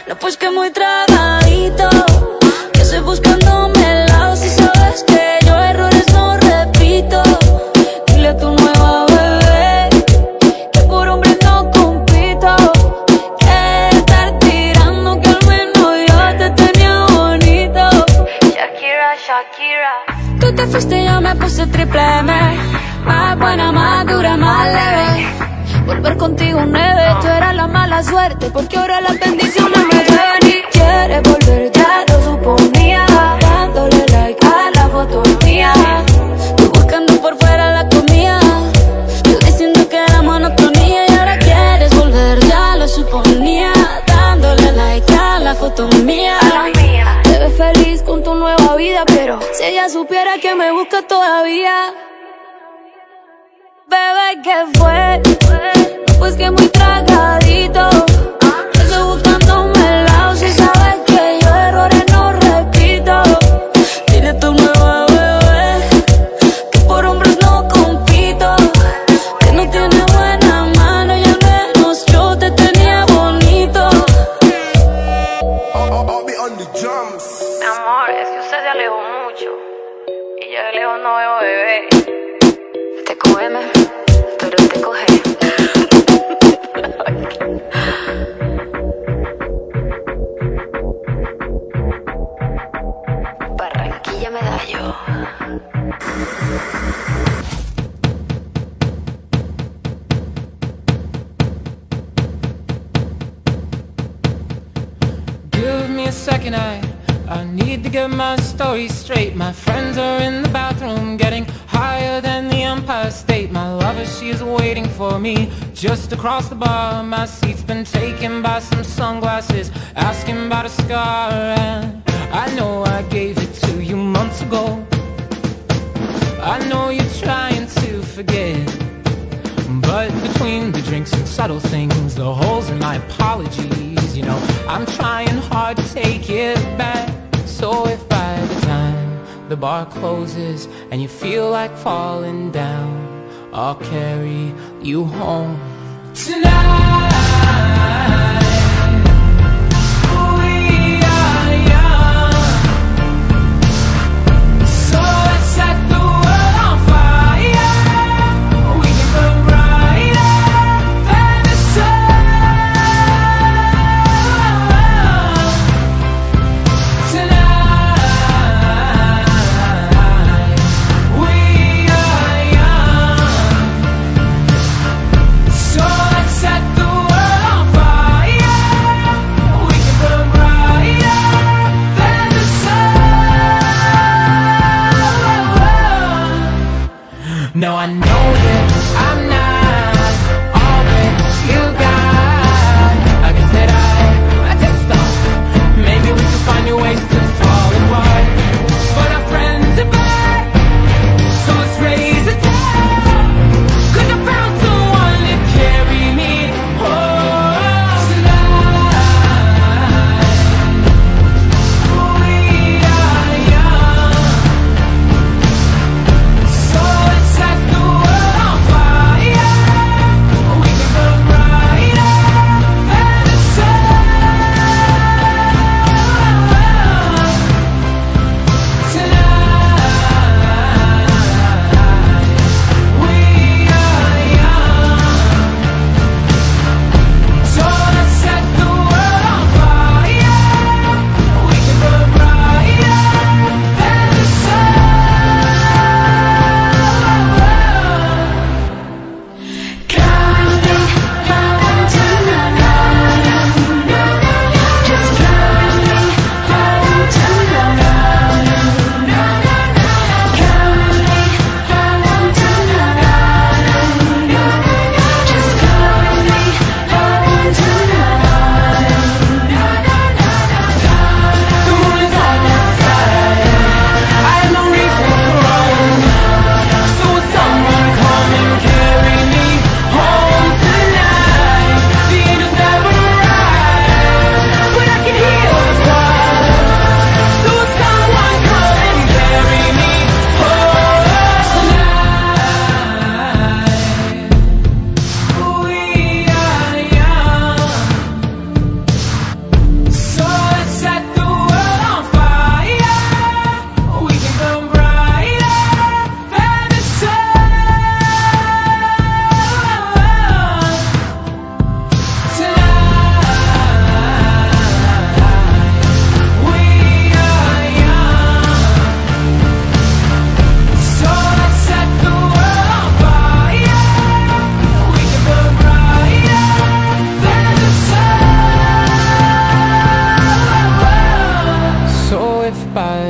No, pues que muy tragadito, que estoy buscándome el lado. Si sabes que yo errores no repito. Dile a tu nueva bebé que por hombre no compito. Que estar tirando, que al menos yo te tenía bonito. Shakira, Shakira. Tú te fuiste y yo me puse triple M. Más buena, más dura, más leve. Volver contigo nueve. Tú eras la mala suerte, porque ahora las bendiciones me deben. Y quieres volver, ya lo suponía. Dándole like a la foto mía. Tú buscando por fuera la comida. Yo diciendo que era monotonía. Y ahora quieres volver, ya lo suponía. Dándole like a la foto mía. Te ves feliz con tu nueva vida, pero si ella supiera que me busca todavía. Bebé, ¿qué fue? No, pues que muy tragadito. Estoy buscándome el lado. Si sabes que yo errores no repito. Dile a tu nueva bebé que por hombres no compito. Que no tiene buena mano y al menos yo te tenía bonito. Mi amor, es que usted se alejó mucho y yo de lejos no veo bebé. Te cógeme, pero te coge. Barranquilla Medallo. Give me a second, I I need to get my story straight. My friends are in the bathroom getting higher than the Empire State. My lover, she is waiting for me just across the bar. My seat's been taken by some sunglasses, asking about a scar. And I know I gave it to you months ago. I know you're trying to forget, but between the drinks and subtle things, the holes in my apologies, you know, I'm trying hard to take it back. So if by the time the bar closes and you feel like falling down, I'll carry you home tonight. Fire.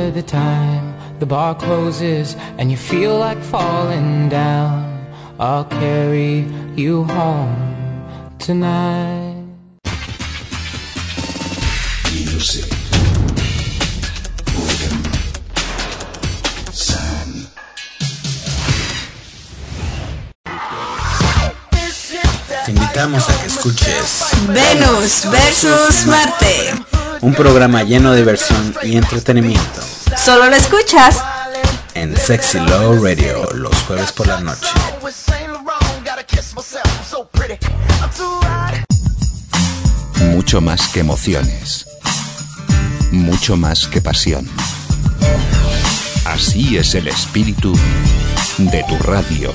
by the time the bar closes and you feel like falling down, I'll carry you home tonight. Music. Rhythm. Sound. Te invitamos a que escuches Venus versus Marte. un programa lleno de diversión y entretenimiento Solo lo escuchas en Sexy Love Radio los jueves por la noche. Mucho más que emociones. Mucho más que pasión. Así es el espíritu de tu radio.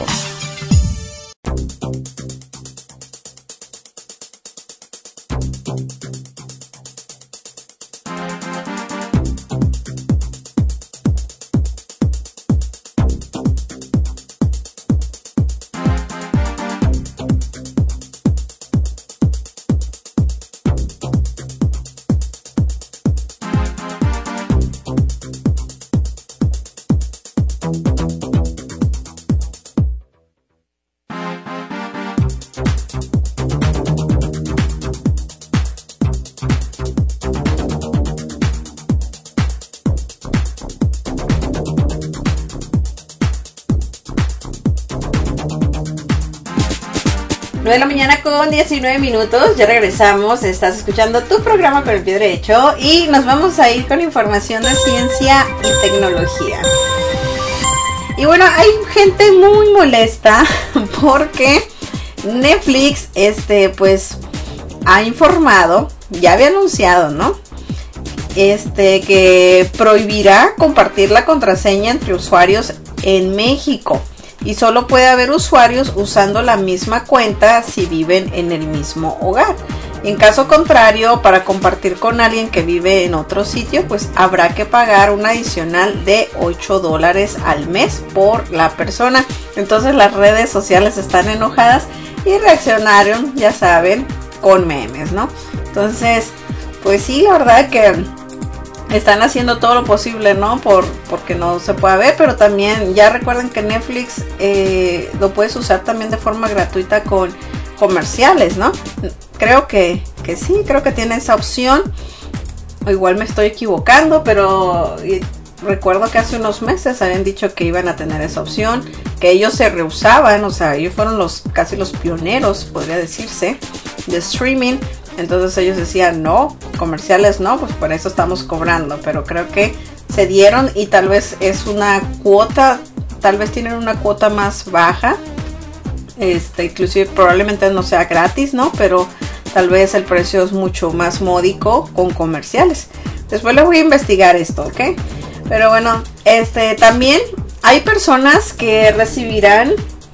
nueve de la mañana con diecinueve minutos, ya regresamos, estás escuchando tu programa con el pie derecho y nos vamos a ir con información de ciencia y tecnología. Y bueno, hay gente muy molesta porque Netflix, este, pues, ha informado, ya había anunciado, ¿no? Este, que prohibirá compartir la contraseña entre usuarios en México. Y solo puede haber usuarios usando la misma cuenta si viven en el mismo hogar. En caso contrario, para compartir con alguien que vive en otro sitio, pues habrá que pagar un adicional de ocho dólares al mes por la persona. Entonces las redes sociales están enojadas y reaccionaron, ya saben, con memes, ¿no? Entonces, pues sí, la verdad que están haciendo todo lo posible, ¿no? Por, porque no se pueda ver, pero también ya recuerden que Netflix eh, lo puedes usar también de forma gratuita con comerciales, ¿no? Creo que, que sí, creo que tiene esa opción. O igual me estoy equivocando, pero y, recuerdo que hace unos meses habían dicho que iban a tener esa opción, que ellos se rehusaban, o sea, ellos fueron los casi los pioneros, podría decirse, de streaming. Entonces ellos decían, no, comerciales no, pues por eso estamos cobrando. Pero creo que se dieron y tal vez es una cuota, tal vez tienen una cuota más baja. Este, inclusive probablemente no sea gratis, ¿no? Pero tal vez el precio es mucho más módico con comerciales. Después les voy a investigar esto, ¿ok? Pero bueno, este, también hay personas que recibirán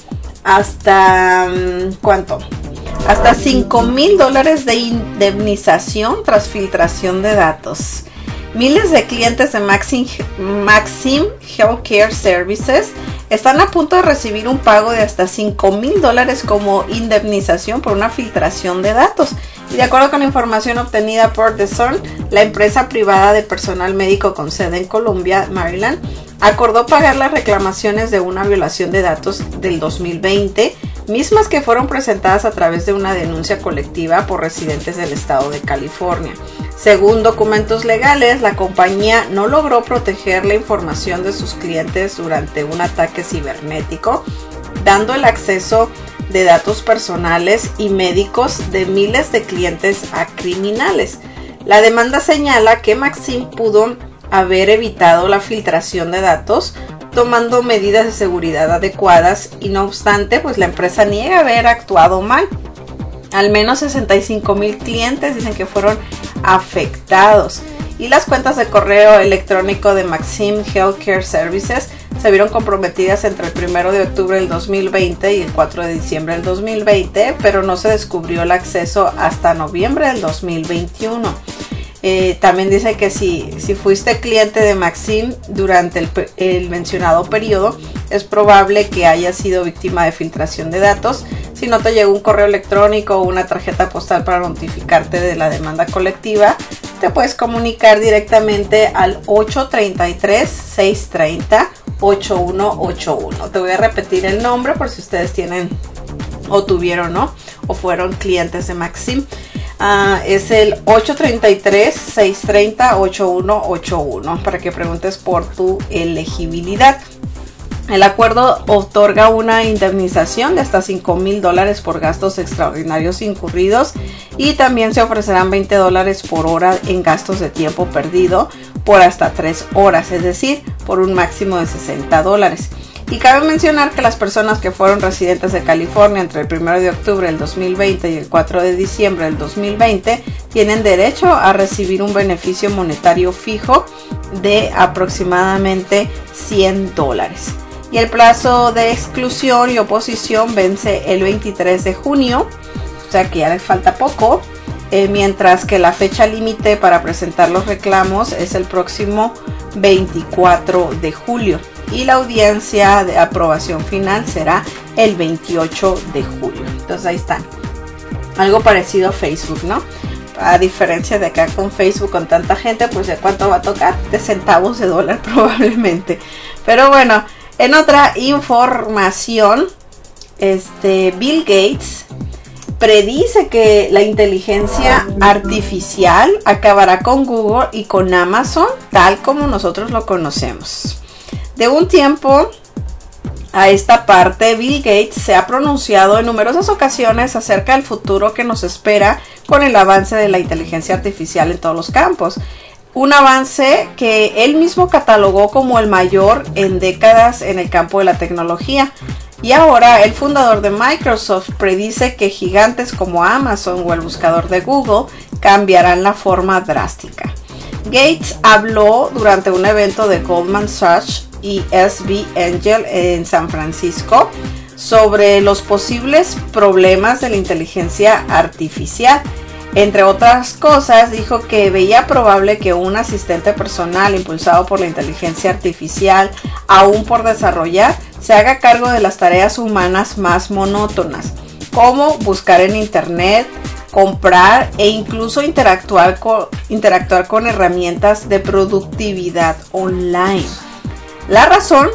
hasta, ¿cuánto? Hasta cinco mil dólares de indemnización tras filtración de datos. Miles de clientes de Maxim, Maxim Healthcare Services están a punto de recibir un pago de hasta cinco mil dólares como indemnización por una filtración de datos. Y de acuerdo con la información obtenida por The Sun, la empresa privada de personal médico con sede en Columbia, Maryland, acordó pagar las reclamaciones de una violación de datos del dos mil veinte, mismas que fueron presentadas a través de una denuncia colectiva por residentes del estado de California. Según documentos legales, la compañía no logró proteger la información de sus clientes durante un ataque cibernético, dando el acceso de datos personales y médicos de miles de clientes a criminales. La demanda señala que Maxim pudo haber evitado la filtración de datos tomando medidas de seguridad adecuadas y no obstante, pues la empresa niega haber actuado mal. Al menos sesenta y cinco mil clientes dicen que fueron afectados y las cuentas de correo electrónico de Maxim Healthcare Services se vieron comprometidas entre el primero de octubre del dos mil veinte y el cuatro de diciembre del dos mil veinte, pero no se descubrió el acceso hasta noviembre del dos mil veintiuno. Eh, también dice que si, si fuiste cliente de Maxim durante el, el mencionado periodo, es probable que hayas sido víctima de filtración de datos. Si no te llegó un correo electrónico o una tarjeta postal para notificarte de la demanda colectiva, te puedes comunicar directamente al ocho tres tres, seis tres cero, ocho uno ocho uno. Te voy a repetir el nombre por si ustedes tienen o tuvieron, ¿no? O fueron clientes de Maxim. Uh, es el ocho tres tres, seis tres cero, ocho uno ocho uno para que preguntes por tu elegibilidad. El acuerdo otorga una indemnización de hasta cinco mil dólares por gastos extraordinarios incurridos y también se ofrecerán veinte dólares por hora en gastos de tiempo perdido por hasta tres horas, es decir, por un máximo de sesenta dólares. Y cabe mencionar que las personas que fueron residentes de California entre el primero de octubre del dos mil veinte y el cuatro de diciembre del dos mil veinte tienen derecho a recibir un beneficio monetario fijo de aproximadamente cien dólares. Y el plazo de exclusión y oposición vence el veintitrés de junio, o sea que ya les falta poco, eh, mientras que la fecha límite para presentar los reclamos es el próximo veinticuatro de julio y la audiencia de aprobación final será el veintiocho de julio. Entonces ahí están, algo parecido a Facebook, ¿no? A diferencia de acá con Facebook con tanta gente, pues de cuánto va a tocar, de centavos de dólar probablemente. Pero bueno, en otra información, este Bill Gates predice que la inteligencia artificial acabará con Google y con Amazon tal como nosotros lo conocemos. De un tiempo a esta parte, Bill Gates se ha pronunciado en numerosas ocasiones acerca del futuro que nos espera con el avance de la inteligencia artificial en todos los campos. Un avance que él mismo catalogó como el mayor en décadas en el campo de la tecnología. Y ahora el fundador de Microsoft predice que gigantes como Amazon o el buscador de Google cambiarán la forma drástica. Gates habló durante un evento de Goldman Sachs y S B Angel en San Francisco sobre los posibles problemas de la inteligencia artificial. Entre otras cosas, dijo que veía probable que un asistente personal impulsado por la inteligencia artificial, aún por desarrollar, se haga cargo de las tareas humanas más monótonas, como buscar en internet, comprar e incluso interactuar con, interactuar con herramientas de productividad online. La razón: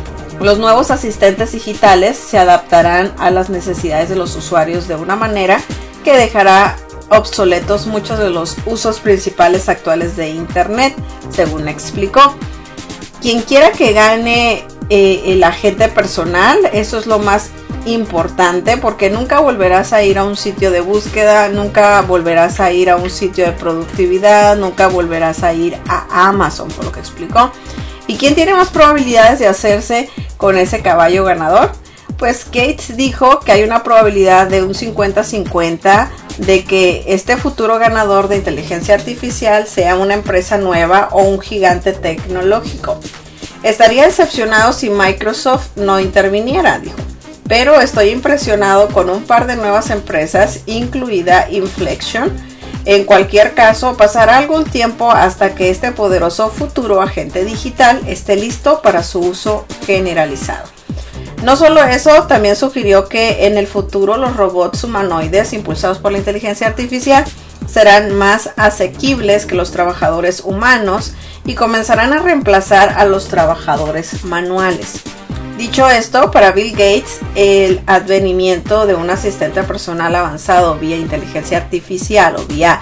los nuevos asistentes digitales se adaptarán a las necesidades de los usuarios de una manera que dejará obsoletos muchos de los usos principales actuales de internet, según explicó. Quien quiera que gane eh, el agente personal, eso es lo más importante, porque nunca volverás a ir a un sitio de búsqueda, nunca volverás a ir a un sitio de productividad, nunca volverás a ir a Amazon, por lo que explicó. ¿Y quién tiene más probabilidades de hacerse con ese caballo ganador? Pues Gates dijo que hay una probabilidad de un cincuenta cincuenta de que este futuro ganador de inteligencia artificial sea una empresa nueva o un gigante tecnológico. Estaría decepcionado si Microsoft no interviniera, dijo, pero estoy impresionado con un par de nuevas empresas, incluida Inflection. En cualquier caso, pasará algún tiempo hasta que este poderoso futuro agente digital esté listo para su uso generalizado. No solo eso, también sugirió que en el futuro los robots humanoides impulsados por la inteligencia artificial serán más asequibles que los trabajadores humanos y comenzarán a reemplazar a los trabajadores manuales. Dicho esto, para Bill Gates, el advenimiento de un asistente personal avanzado vía inteligencia artificial o vía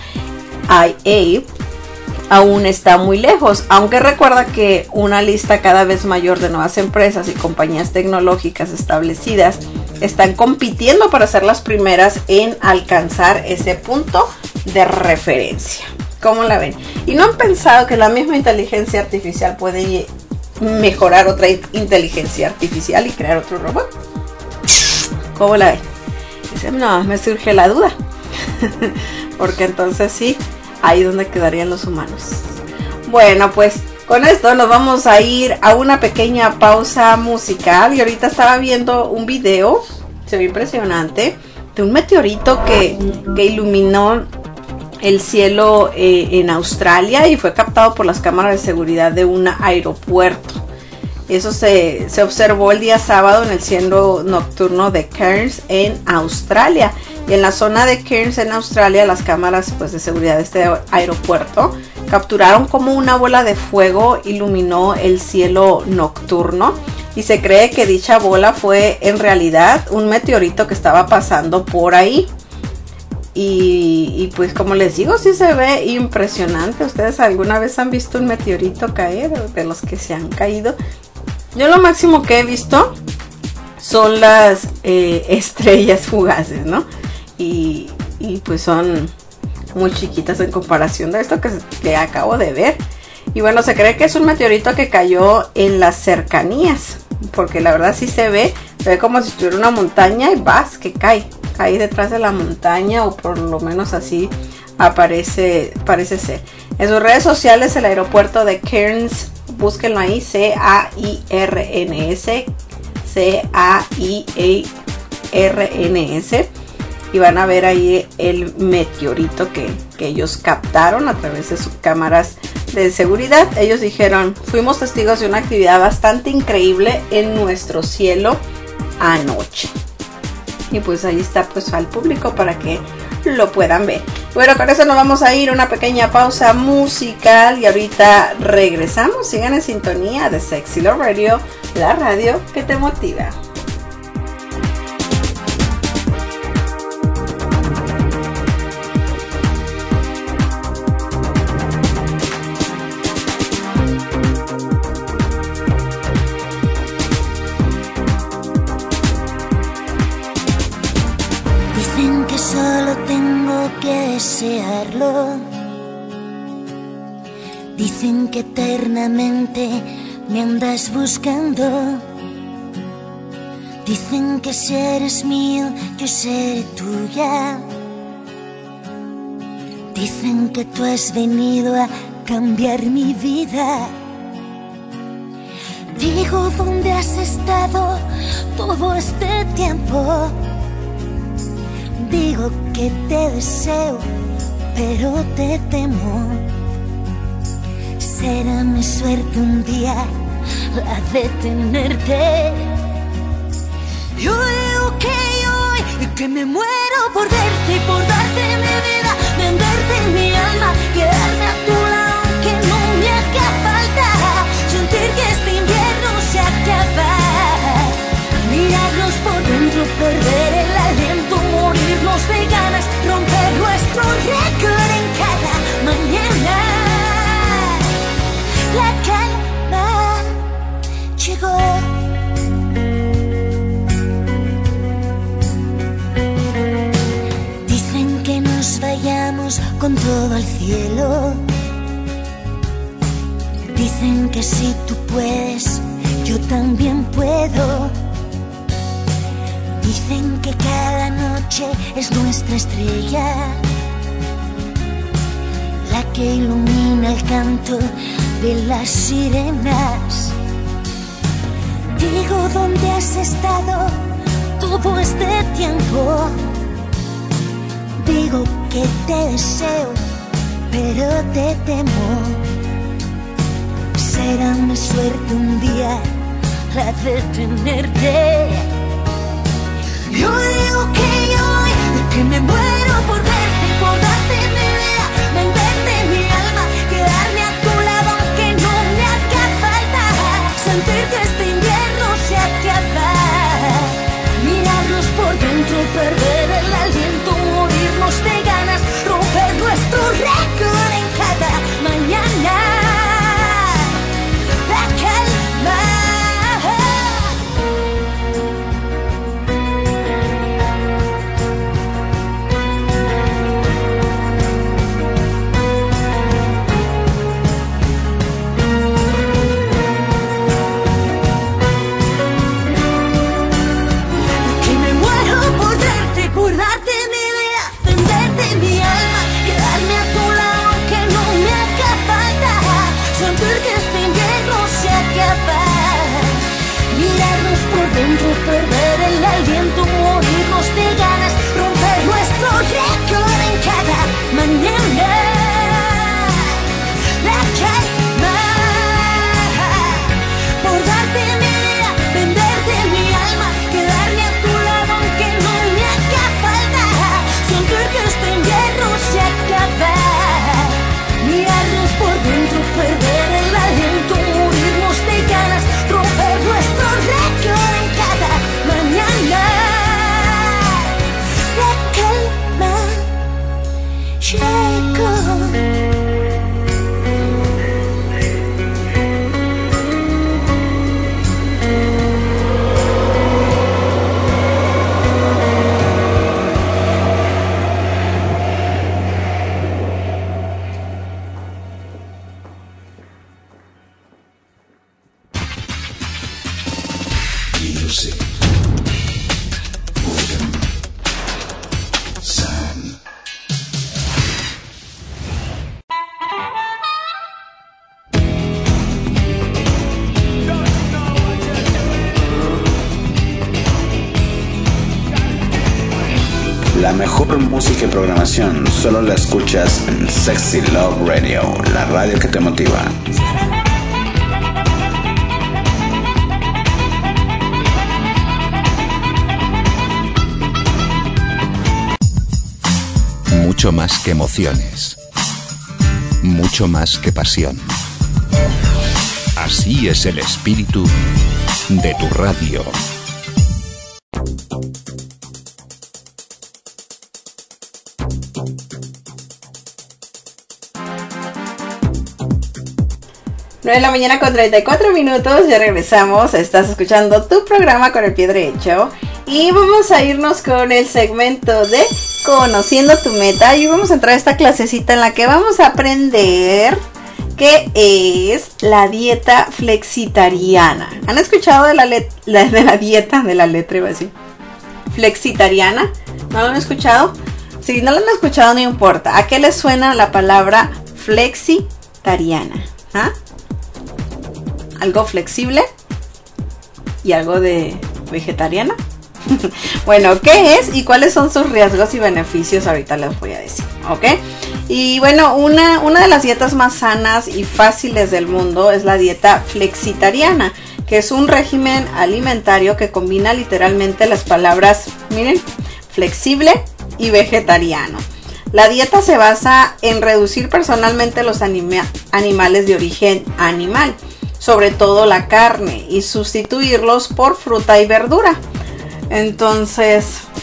I A aún está muy lejos, aunque recuerda que una lista cada vez mayor de nuevas empresas y compañías tecnológicas establecidas están compitiendo para ser las primeras en alcanzar ese punto de referencia. ¿Cómo la ven? ¿Y no han pensado que la misma inteligencia artificial puede mejorar otra inteligencia artificial y crear otro robot? ¿Cómo la ven? Dice, no, me surge la duda. Porque entonces sí, ahí donde quedarían los humanos. Bueno, pues con esto nos vamos a ir a una pequeña pausa musical. Y ahorita estaba viendo un video, se ve impresionante, de un meteorito que, que iluminó el cielo eh, en Australia y fue captado por las cámaras de seguridad de un aeropuerto. Eso se, se observó el día sábado en el cielo nocturno de Cairns en Australia. Y en la zona de Cairns en Australia, las cámaras pues de seguridad de este aeropuerto capturaron como una bola de fuego iluminó el cielo nocturno, y se cree que dicha bola fue en realidad un meteorito que estaba pasando por ahí. Y, y pues como les digo, sí se ve impresionante. ¿Ustedes alguna vez han visto un meteorito caer? De los que se han caído, yo lo máximo que he visto son las eh, estrellas fugaces, ¿no? Y, y pues son muy chiquitas en comparación de esto que, que acabo de ver. Y bueno, se cree que es un meteorito que cayó en las cercanías, porque la verdad sí se ve, se ve como si estuviera una montaña y vas, que cae, cae detrás de la montaña, o por lo menos así aparece, parece ser. En sus redes sociales, el aeropuerto de Cairns, búsquenlo ahí, C A I R N S, C A I R N S, y van a ver ahí el meteorito que, que ellos captaron a través de sus cámaras de seguridad. Ellos dijeron: fuimos testigos de una actividad bastante increíble en nuestro cielo anoche. Y pues ahí está, pues al público para que lo puedan ver. Bueno, con eso nos vamos a ir a una pequeña pausa musical y ahorita regresamos. Sigan en sintonía de Sexy Love Radio, la radio que te motiva. Desearlo. Dicen que eternamente me andas buscando. Dicen que si eres mío, yo seré tuya. Dicen que tú has venido a cambiar mi vida. Digo, ¿dónde has estado todo este tiempo? Digo que te deseo, pero te temo. Será mi suerte un día la de tenerte. Yo digo que hoy, que me muero por verte y por darte mi vida, venderte mi alma, quedarme a tu lado aunque no me haga falta, sentir que este invierno se acaba, mirarnos por dentro, perder el aliento, morirnos de ganas, romper nuestro récord en cada mañana. La calma llegó. Dicen que nos vayamos con todo al cielo. Dicen que si tú puedes, yo también puedo. Dicen que cada noche es nuestra estrella, la que ilumina el canto de las sirenas. Digo, ¿dónde has estado todo este tiempo? Digo que te deseo, pero te temo. Será mi suerte un día la de tenerte. Yo digo que hoy, que me muero por verte, por darte mi vida, venderte mi alma, quedarme a tu lado aunque no me haga falta, sentir que este invierno se acaba, mirarnos por dentro, perder el aliento, morirnos de ganas, romper nuestro récord en cada mañana. La calma. José. Odem. Sam. La mejor música y programación solo la escuchas en Sexy Love Radio, la radio que te motiva. Mucho más que emociones. Mucho más que pasión. Así es el espíritu de tu radio. nueve de la mañana con treinta y cuatro minutos, ya regresamos, estás escuchando tu programa con el pie derecho y vamos a irnos con el segmento de Conociendo tu Meta y vamos a entrar a esta clasecita en la que vamos a aprender qué es la dieta flexitariana. ¿Han escuchado de la, let- la, de la dieta, de la letra iba a decir, flexitariana? ¿No lo han escuchado? Si no lo han escuchado no importa, ¿a qué les suena la palabra flexitariana? ¿Ah? Algo flexible y algo de vegetariana. Bueno, ¿qué es y cuáles son sus riesgos y beneficios? Ahorita les voy a decir, ¿ok? Y bueno, una, una de las dietas más sanas y fáciles del mundo es la dieta flexitariana, que es un régimen alimentario que combina literalmente las palabras, miren, flexible y vegetariano. La dieta se basa en reducir personalmente los anima- animales de origen animal, sobre todo la carne, y sustituirlos por fruta y verdura. Entonces,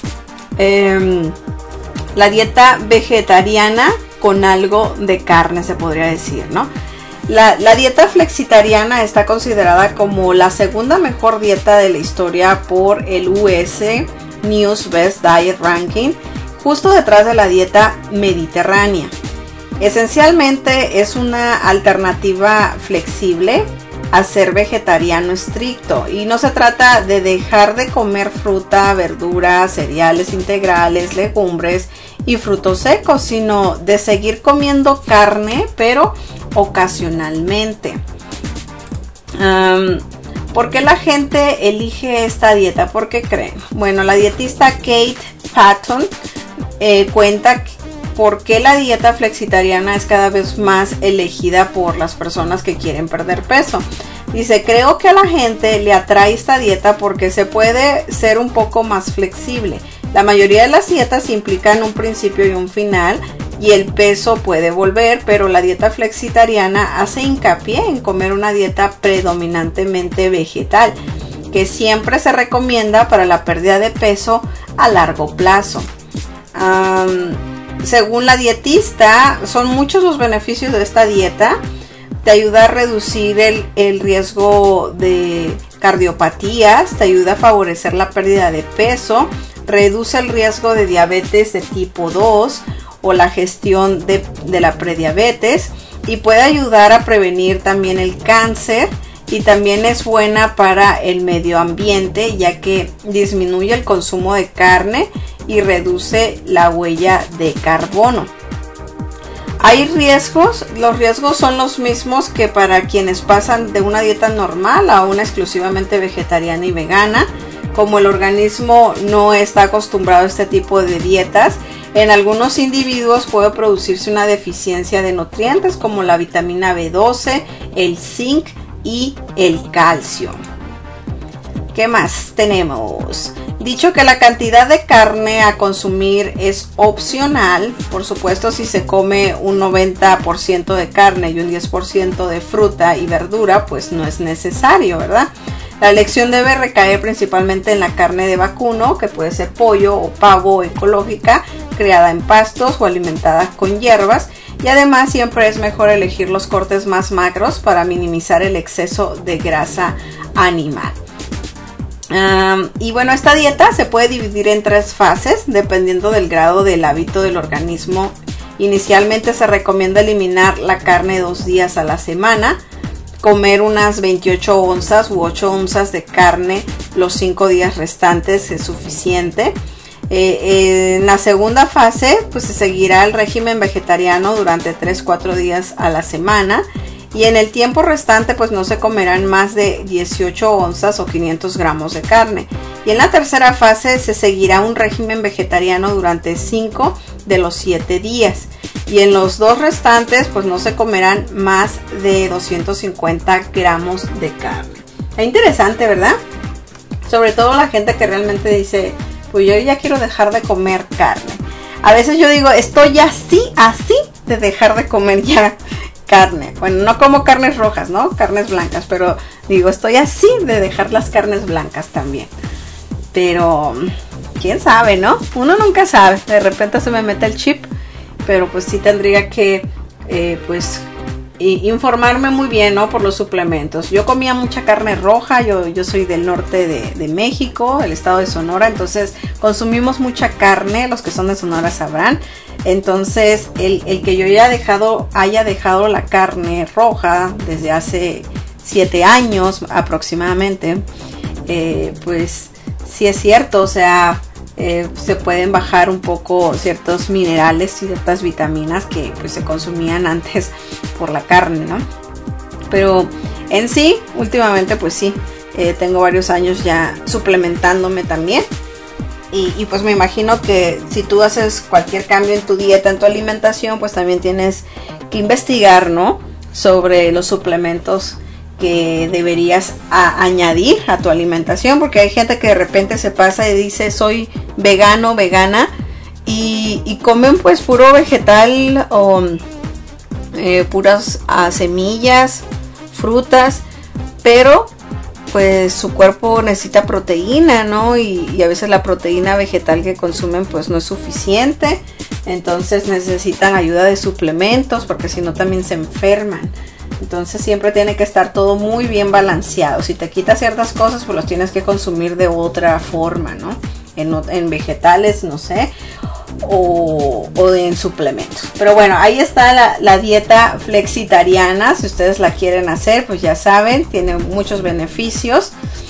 eh, la dieta vegetariana con algo de carne se podría decir, ¿no? La, la dieta flexitariana está considerada como la segunda mejor dieta de la historia por el U S News Best Diet Ranking, justo detrás de la dieta mediterránea. Esencialmente es una alternativa flexible a ser vegetariano estricto y no se trata de dejar de comer fruta, verdura, cereales integrales, legumbres y frutos secos, sino de seguir comiendo carne, pero ocasionalmente. Um, ¿Por qué la gente elige esta dieta? ¿Por qué creen? Bueno, la dietista Kate Patton eh, cuenta por qué la dieta flexitariana es cada vez más elegida por las personas que quieren perder peso. Dice, creo que a la gente le atrae esta dieta porque se puede ser un poco más flexible. La mayoría de las dietas implican un principio y un final y el peso puede volver, pero la dieta flexitariana hace hincapié en comer una dieta predominantemente vegetal, que siempre se recomienda para la pérdida de peso a largo plazo. Um, según la dietista, son muchos los beneficios de esta dieta. Te ayuda a reducir el, el riesgo de cardiopatías, te ayuda a favorecer la pérdida de peso, reduce el riesgo de diabetes de tipo dos o la gestión de, de la prediabetes y puede ayudar a prevenir también el cáncer, y también es buena para el medio ambiente ya que disminuye el consumo de carne y reduce la huella de carbono. Hay riesgos, los riesgos son los mismos que para quienes pasan de una dieta normal a una exclusivamente vegetariana y vegana. Como el organismo no está acostumbrado a este tipo de dietas, en algunos individuos puede producirse una deficiencia de nutrientes como la vitamina B doce, el zinc y el calcio. ¿Qué más tenemos? Dicho que la cantidad de carne a consumir es opcional, por supuesto si se come un noventa por ciento de carne y un diez por ciento de fruta y verdura, pues no es necesario, ¿verdad? La elección debe recaer principalmente en la carne de vacuno, que puede ser pollo o pavo ecológica, criada en pastos o alimentada con hierbas, y además siempre es mejor elegir los cortes más magros para minimizar el exceso de grasa animal. Um, y bueno, esta dieta se puede dividir en tres fases dependiendo del grado del hábito del organismo. Inicialmente se recomienda eliminar la carne dos días a la semana, comer unas veintiocho onzas u ocho onzas de carne los cinco días restantes es suficiente. Eh, en la segunda fase pues se seguirá el régimen vegetariano durante tres a cuatro días a la semana, y en el tiempo restante pues no se comerán más de dieciocho onzas o quinientos gramos de carne. Y en la tercera fase se seguirá un régimen vegetariano durante cinco de los siete días, y en los dos restantes pues no se comerán más de doscientos cincuenta gramos de carne. Es interesante, ¿verdad? Sobre todo la gente que realmente dice, pues yo ya quiero dejar de comer carne. A veces yo digo, estoy así, así de dejar de comer ya carne. Bueno, no como carnes rojas, ¿no? Carnes blancas, pero digo, estoy así de dejar las carnes blancas también. Pero, quién sabe, ¿no? Uno nunca sabe. De repente se me mete el chip, pero pues sí tendría que, eh, pues... y informarme muy bien, ¿no? Por los suplementos. Yo comía mucha carne roja, yo, yo soy del norte de, de México, el estado de Sonora, entonces consumimos mucha carne, los que son de Sonora sabrán. Entonces el, el que yo ya dejado, haya dejado la carne roja desde hace siete años aproximadamente, eh, pues sí es cierto, o sea... Eh, se pueden bajar un poco ciertos minerales y ciertas vitaminas que pues se consumían antes por la carne, ¿no? Pero en sí, últimamente pues sí, eh, tengo varios años ya suplementándome también, y, y pues me imagino que si tú haces cualquier cambio en tu dieta, en tu alimentación, pues también tienes que investigar, ¿no? Sobre los suplementos que deberías a añadir a tu alimentación, porque hay gente que de repente se pasa y dice soy vegano, vegana, y, y comen pues puro vegetal o eh, puras ah, semillas, frutas, pero pues su cuerpo necesita proteína, ¿no? Y, y a veces la proteína vegetal que consumen pues no es suficiente, entonces necesitan ayuda de suplementos, porque si no también se enferman. Entonces siempre tiene que estar todo muy bien balanceado. Si te quitas ciertas cosas, pues los tienes que consumir de otra forma, ¿no? En, en vegetales, no sé, o, o en suplementos. Pero bueno, ahí está la, la dieta flexitariana. Si ustedes la quieren hacer, pues ya saben, tiene muchos beneficios.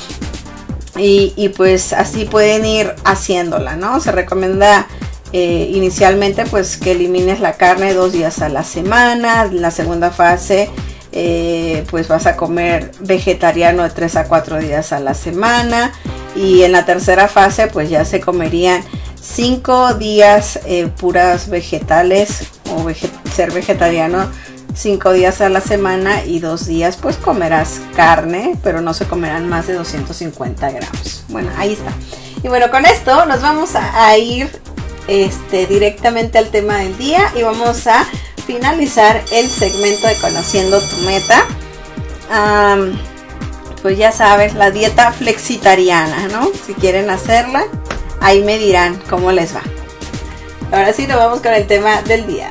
Y, y pues así pueden ir haciéndola, ¿no? Se recomienda... Eh, inicialmente pues que elimines la carne dos días a la semana. En la segunda fase eh, pues vas a comer vegetariano de tres a cuatro días a la semana, y en la tercera fase pues ya se comerían cinco días eh, puras vegetales o veget ser vegetariano cinco días a la semana, y dos días pues comerás carne, pero no se comerán más de doscientos cincuenta gramos. Bueno, ahí está. Y bueno, con esto nos vamos a, a ir Este, directamente al tema del día, y vamos a finalizar el segmento de Conociendo tu Meta. Um, pues ya sabes, la dieta flexitariana, ¿no? Si quieren hacerla, ahí me dirán cómo les va. Ahora sí, nos vamos con el tema del día.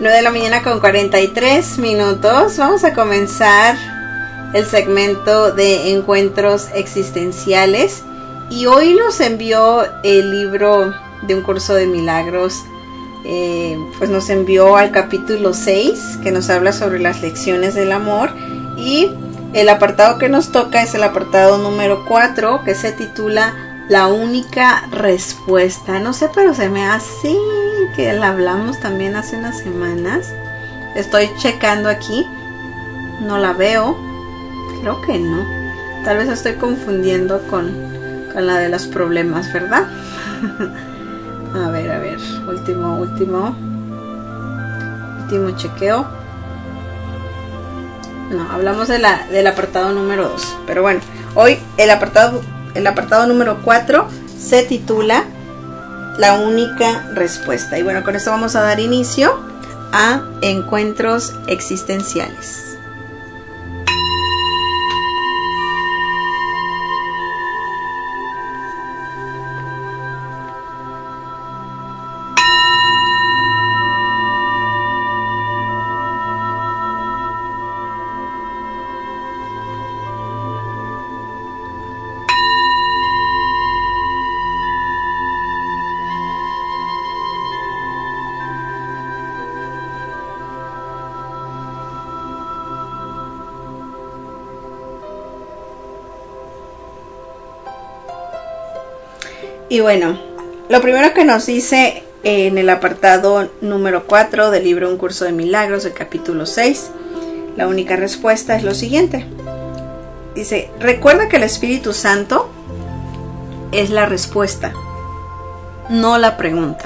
nueve de la mañana con cuarenta y tres minutos. Vamos a comenzar el segmento de encuentros existenciales. Y hoy nos envió el libro de un curso de milagros. Eh, pues nos envió al capítulo seis, que nos habla sobre las lecciones del amor. Y el apartado que nos toca es el apartado número cuatro, que se titula La única respuesta. No sé, pero se me hace que la hablamos también hace unas semanas. Estoy checando aquí. No la veo. Creo que no. Tal vez estoy confundiendo con, con la de los problemas, ¿verdad? A ver, a ver. Último, último. Último chequeo. No, hablamos de la, del apartado número dos. Pero bueno, hoy el apartado, el apartado número cuatro se titula La única respuesta. Y bueno, con esto vamos a dar inicio a encuentros existenciales. Y bueno, lo primero que nos dice en el apartado número cuatro del libro Un curso de milagros, el capítulo seis, la única respuesta es lo siguiente. Dice, recuerda que el Espíritu Santo es la respuesta, no la pregunta.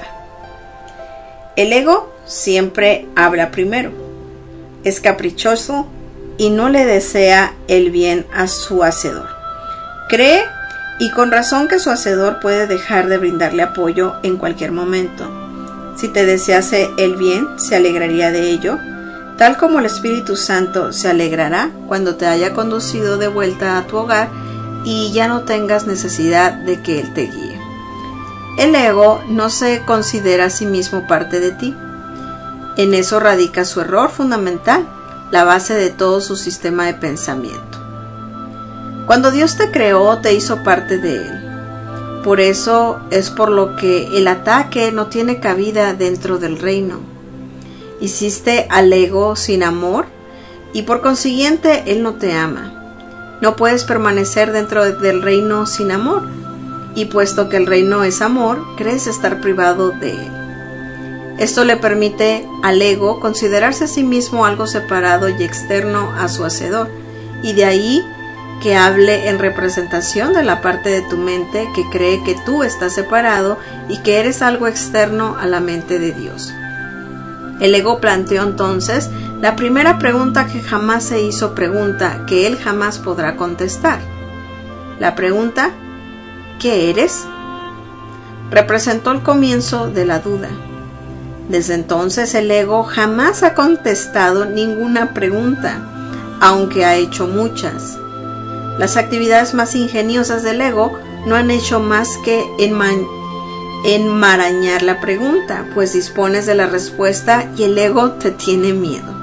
El ego siempre habla primero, es caprichoso y no le desea el bien a su hacedor. Cree y con razón que su hacedor puede dejar de brindarle apoyo en cualquier momento. Si te desease el bien, se alegraría de ello, tal como el Espíritu Santo se alegrará cuando te haya conducido de vuelta a tu hogar y ya no tengas necesidad de que Él te guíe. El ego no se considera a sí mismo parte de ti. En eso radica su error fundamental, la base de todo su sistema de pensamiento. Cuando Dios te creó, te hizo parte de Él. Por eso es por lo que el ataque no tiene cabida dentro del reino. Hiciste al ego sin amor y por consiguiente Él no te ama. No puedes permanecer dentro del reino sin amor, y puesto que el reino es amor, crees estar privado de Él. Esto le permite al ego considerarse a sí mismo algo separado y externo a su hacedor, y de ahí que hable en representación de la parte de tu mente que cree que tú estás separado y que eres algo externo a la mente de Dios. El ego planteó entonces la primera pregunta que jamás se hizo pregunta que él jamás podrá contestar. La pregunta, ¿qué eres?, representó el comienzo de la duda. Desde entonces el ego jamás ha contestado ninguna pregunta, aunque ha hecho muchas. Las actividades más ingeniosas del ego no han hecho más que enma- enmarañar la pregunta, pues dispones de la respuesta y el ego te tiene miedo.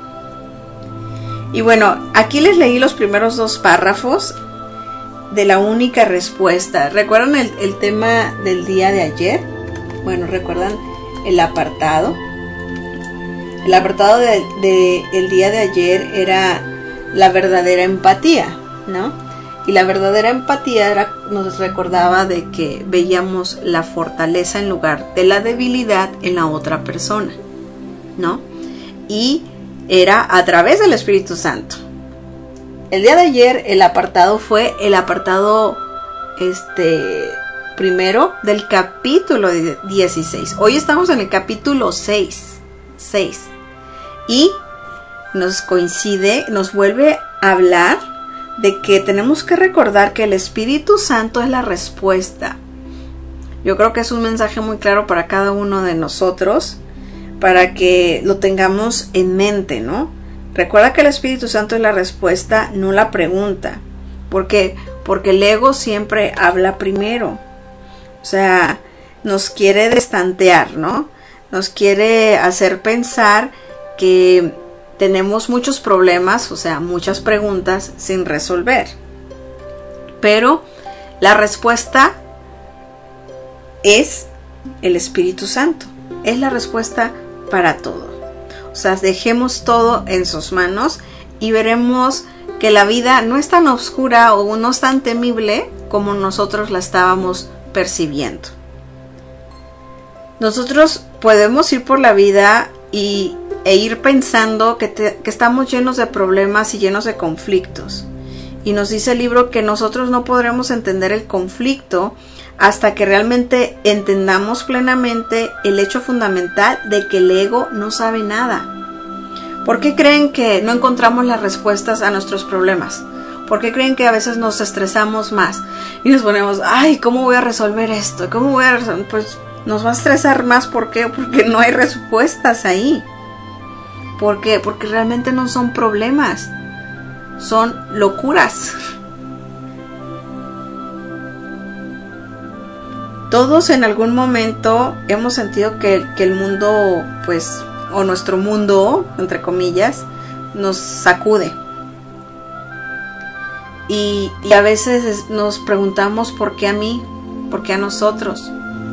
Y bueno, aquí les leí los primeros dos párrafos de la única respuesta. ¿Recuerdan el, el tema del día de ayer? Bueno, ¿recuerdan el apartado? El apartado de, de el día de ayer era la verdadera empatía, ¿no? Y la verdadera empatía era, nos recordaba de que veíamos la fortaleza en lugar de la debilidad en la otra persona, ¿no? Y era a través del Espíritu Santo. El día de ayer el apartado fue el apartado este primero del capítulo dieciséis. Hoy estamos en el capítulo seis. Y nos coincide, nos vuelve a hablar de que tenemos que recordar que el Espíritu Santo es la respuesta. Yo creo que es un mensaje muy claro para cada uno de nosotros, para que lo tengamos en mente, ¿no? Recuerda que el Espíritu Santo es la respuesta, no la pregunta. ¿Por qué? Porque el ego siempre habla primero. O sea, nos quiere destantear, ¿no? nos quiere hacer pensar que tenemos muchos problemas, o sea, muchas preguntas sin resolver. Pero la respuesta es el Espíritu Santo. Es la respuesta para todo. O sea, dejemos todo en sus manos y veremos que la vida no es tan oscura o no es tan temible como nosotros la estábamos percibiendo. Nosotros podemos ir por la vida y, e ir pensando que, te, que estamos llenos de problemas y llenos de conflictos. Y nos dice el libro que nosotros no podremos entender el conflicto hasta que realmente entendamos plenamente el hecho fundamental de que el ego no sabe nada. ¿Por qué creen que no encontramos las respuestas a nuestros problemas? ¿Por qué creen que a veces nos estresamos más? Y nos ponemos, ay, ¿cómo voy a resolver esto? ¿Cómo voy a resolver? Pues nos va a estresar más. ¿Por qué? Porque no hay respuestas ahí. ¿Por qué? Porque realmente no son problemas. Son locuras. Todos en algún momento hemos sentido que, que el mundo, pues, o nuestro mundo, entre comillas, nos sacude. Y, y a veces nos preguntamos por qué a mí, por qué a nosotros.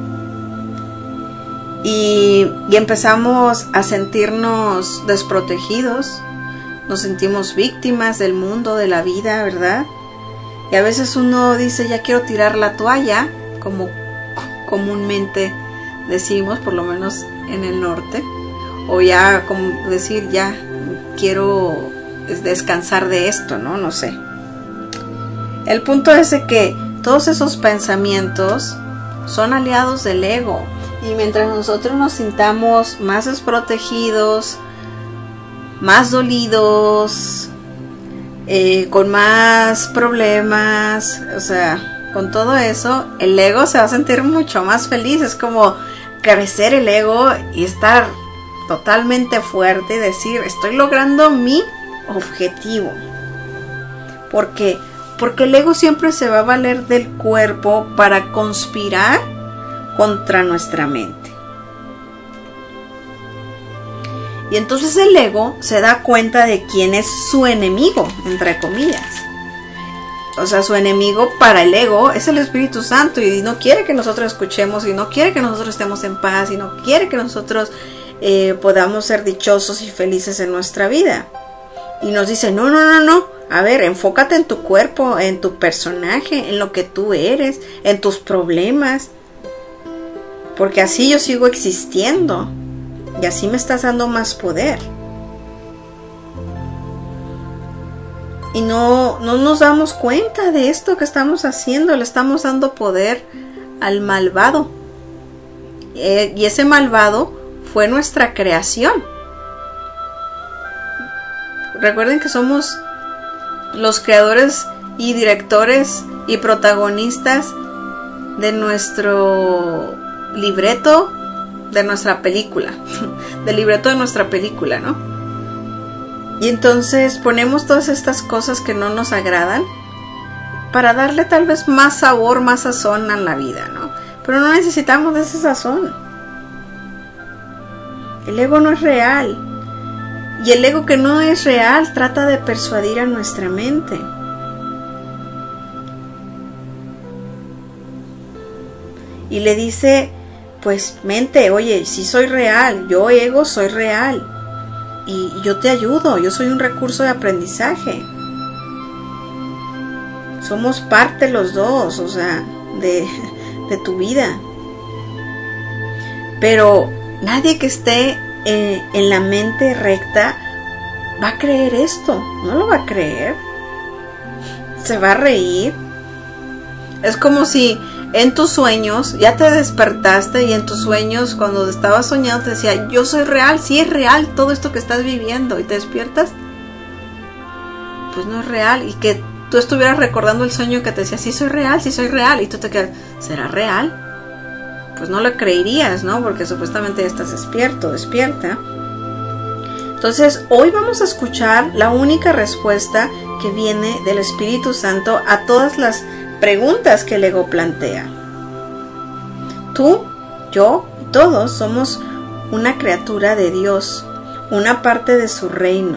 Y, y empezamos a sentirnos desprotegidos, nos sentimos víctimas del mundo, de la vida, ¿verdad? Y a veces uno dice, ya quiero tirar la toalla, como comúnmente decimos, por lo menos en el norte, o ya como decir, ya quiero descansar de esto, ¿no? No sé. El punto es que todos esos pensamientos son aliados del ego, y mientras nosotros nos sintamos más desprotegidos, más dolidos, eh, con más problemas, o sea, con todo eso, el ego se va a sentir mucho más feliz. Es como crecer el ego y estar totalmente fuerte y decir, estoy logrando mi objetivo. ¿Por qué? Porque el ego siempre se va a valer del cuerpo para conspirar contra nuestra mente. Y entonces el ego se da cuenta de quién es su enemigo, entre comillas. O sea, su enemigo para el ego es el Espíritu Santo, y no quiere que nosotros escuchemos, y no quiere que nosotros estemos en paz, y no quiere que nosotros eh, podamos ser dichosos y felices en nuestra vida. Y nos dice, no, no, no, no, a ver, enfócate en tu cuerpo, en tu personaje, en lo que tú eres, en tus problemas, porque así yo sigo existiendo, y así me estás dando más poder. Y no, no nos damos cuenta de esto que estamos haciendo. Le estamos dando poder al malvado. Eh, y ese malvado fue nuestra creación. Recuerden que somos los creadores y directores y protagonistas de nuestro libreto, de nuestra película. Del libreto de nuestra película, ¿no? Y entonces ponemos todas estas cosas que no nos agradan para darle tal vez más sabor, más sazón a la vida, ¿no? Pero no necesitamos de ese sazón. El ego no es real. Y el ego que no es real trata de persuadir a nuestra mente. Y le dice, pues mente, oye, si soy real, yo ego soy real. Y yo te ayudo, yo soy un recurso de aprendizaje. Somos parte los dos, o sea, de, de tu vida. Pero nadie que esté en, en la mente recta va a creer esto, no lo va a creer. Se va a reír. Es como si en tus sueños ya te despertaste y en tus sueños cuando estabas soñando te decía, yo soy real, sí es real todo esto que estás viviendo, y te despiertas, pues no es real, y que tú estuvieras recordando el sueño que te decía, sí soy real, sí soy real, y tú te quedas, ¿será real? Pues no lo creerías, ¿no? Porque supuestamente ya estás despierto, despierta. Entonces hoy vamos a escuchar la única respuesta que viene del Espíritu Santo a todas las preguntas que el ego plantea. Tú, yo y todos somos una criatura de Dios, una parte de su reino,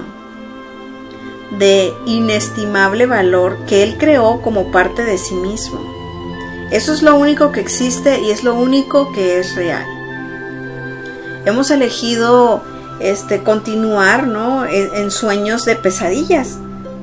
de inestimable valor que Él creó como parte de sí mismo. Eso es lo único que existe y es lo único que es real. Hemos elegido este, continuar, ¿no?, en, en sueños de pesadillas.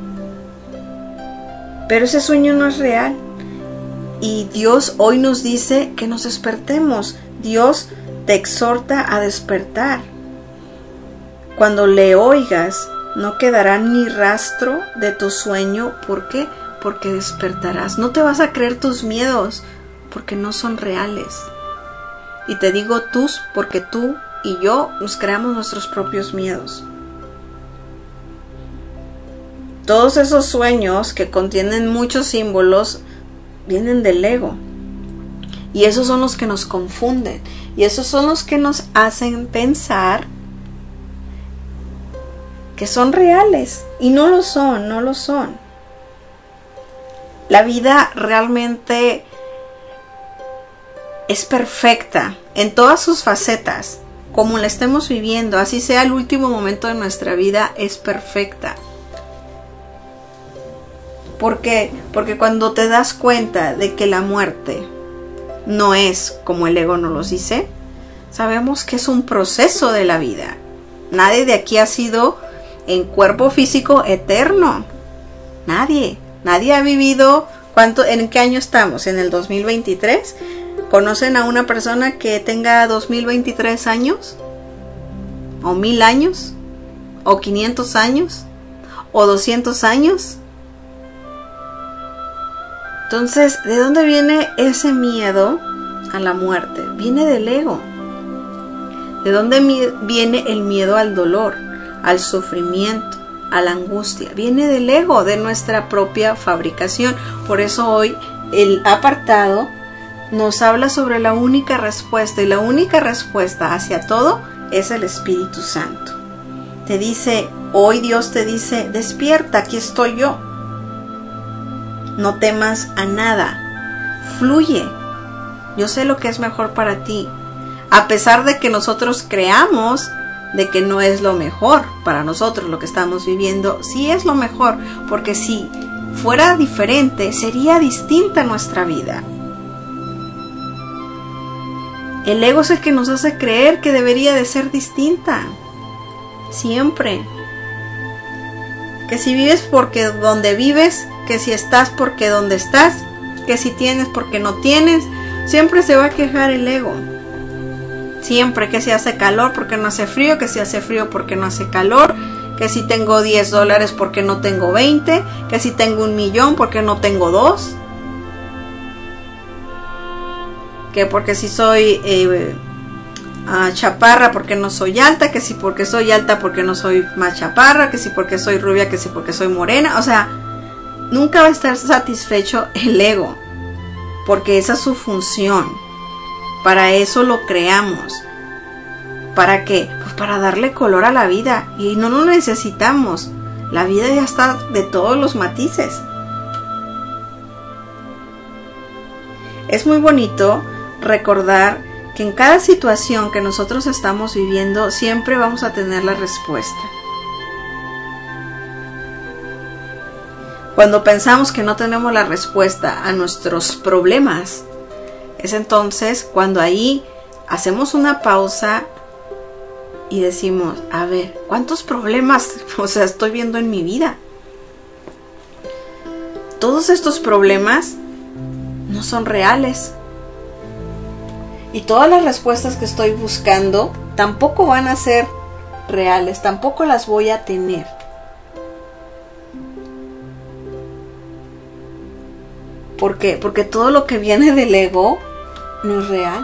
Pero ese sueño no es real. Y Dios hoy nos dice que nos despertemos. Dios te exhorta a despertar. Cuando le oigas, no quedará ni rastro de tu sueño. ¿Por qué? Porque despertarás. No te vas a creer tus miedos, porque no son reales. Y te digo tus, porque tú y yo nos creamos nuestros propios miedos. Todos esos sueños que contienen muchos símbolos vienen del ego. Y esos son los que nos confunden. Y esos son los que nos hacen pensar que son reales. Y no lo son, no lo son. La vida realmente es perfecta en todas sus facetas. Como la estemos viviendo, así sea el último momento de nuestra vida, es perfecta. ¿Por qué? Porque cuando te das cuenta de que la muerte no es como el ego nos lo dice, sabemos que es un proceso de la vida. Nadie de aquí ha sido en cuerpo físico eterno. Nadie. Nadie ha vivido. ¿Cuánto? ¿En qué año estamos? ¿En el dos mil veintitrés? ¿Conocen a una persona que tenga dos mil veintitrés años? ¿O mil años? ¿O quinientos años? ¿O doscientos años? Entonces, ¿de dónde viene ese miedo a la muerte? Viene del ego. ¿De dónde viene el miedo al dolor, al sufrimiento, a la angustia? Viene del ego, de nuestra propia fabricación. Por eso hoy el apartado nos habla sobre la única respuesta, y la única respuesta hacia todo es el Espíritu Santo. Te dice, hoy Dios te dice, despierta, aquí estoy yo. No temas a nada, fluye. Yo sé lo que es mejor para ti. A pesar de que nosotros creamos de que no es lo mejor para nosotros lo que estamos viviendo, sí es lo mejor, porque si fuera diferente, sería distinta nuestra vida. El ego es el que nos hace creer que debería de ser distinta. Siempre. Que si vives porque donde vives, que si estás porque donde estás, que si tienes porque no tienes, siempre se va a quejar el ego. Siempre, que si hace calor porque no hace frío, que si hace frío porque no hace calor, que si tengo diez dólares porque no tengo veinte, que si tengo un millón porque no tengo dos, que porque si soy eh, uh, chaparra porque no soy alta, que si porque soy alta porque no soy más chaparra, que si porque soy rubia, que si porque soy morena. O sea, nunca va a estar satisfecho el ego, porque esa es su función. Para eso lo creamos. ¿Para qué? Pues para darle color a la vida. Y no lo necesitamos. La vida ya está de todos los matices. Es muy bonito recordar que en cada situación que nosotros estamos viviendo siempre vamos a tener la respuesta. Cuando pensamos que no tenemos la respuesta a nuestros problemas, es entonces cuando ahí hacemos una pausa y decimos, a ver, ¿cuántos problemas, o sea, estoy viendo en mi vida? Todos estos problemas no son reales. Y todas las respuestas que estoy buscando tampoco van a ser reales, tampoco las voy a tener. ¿Por qué? Porque todo lo que viene del ego no es real.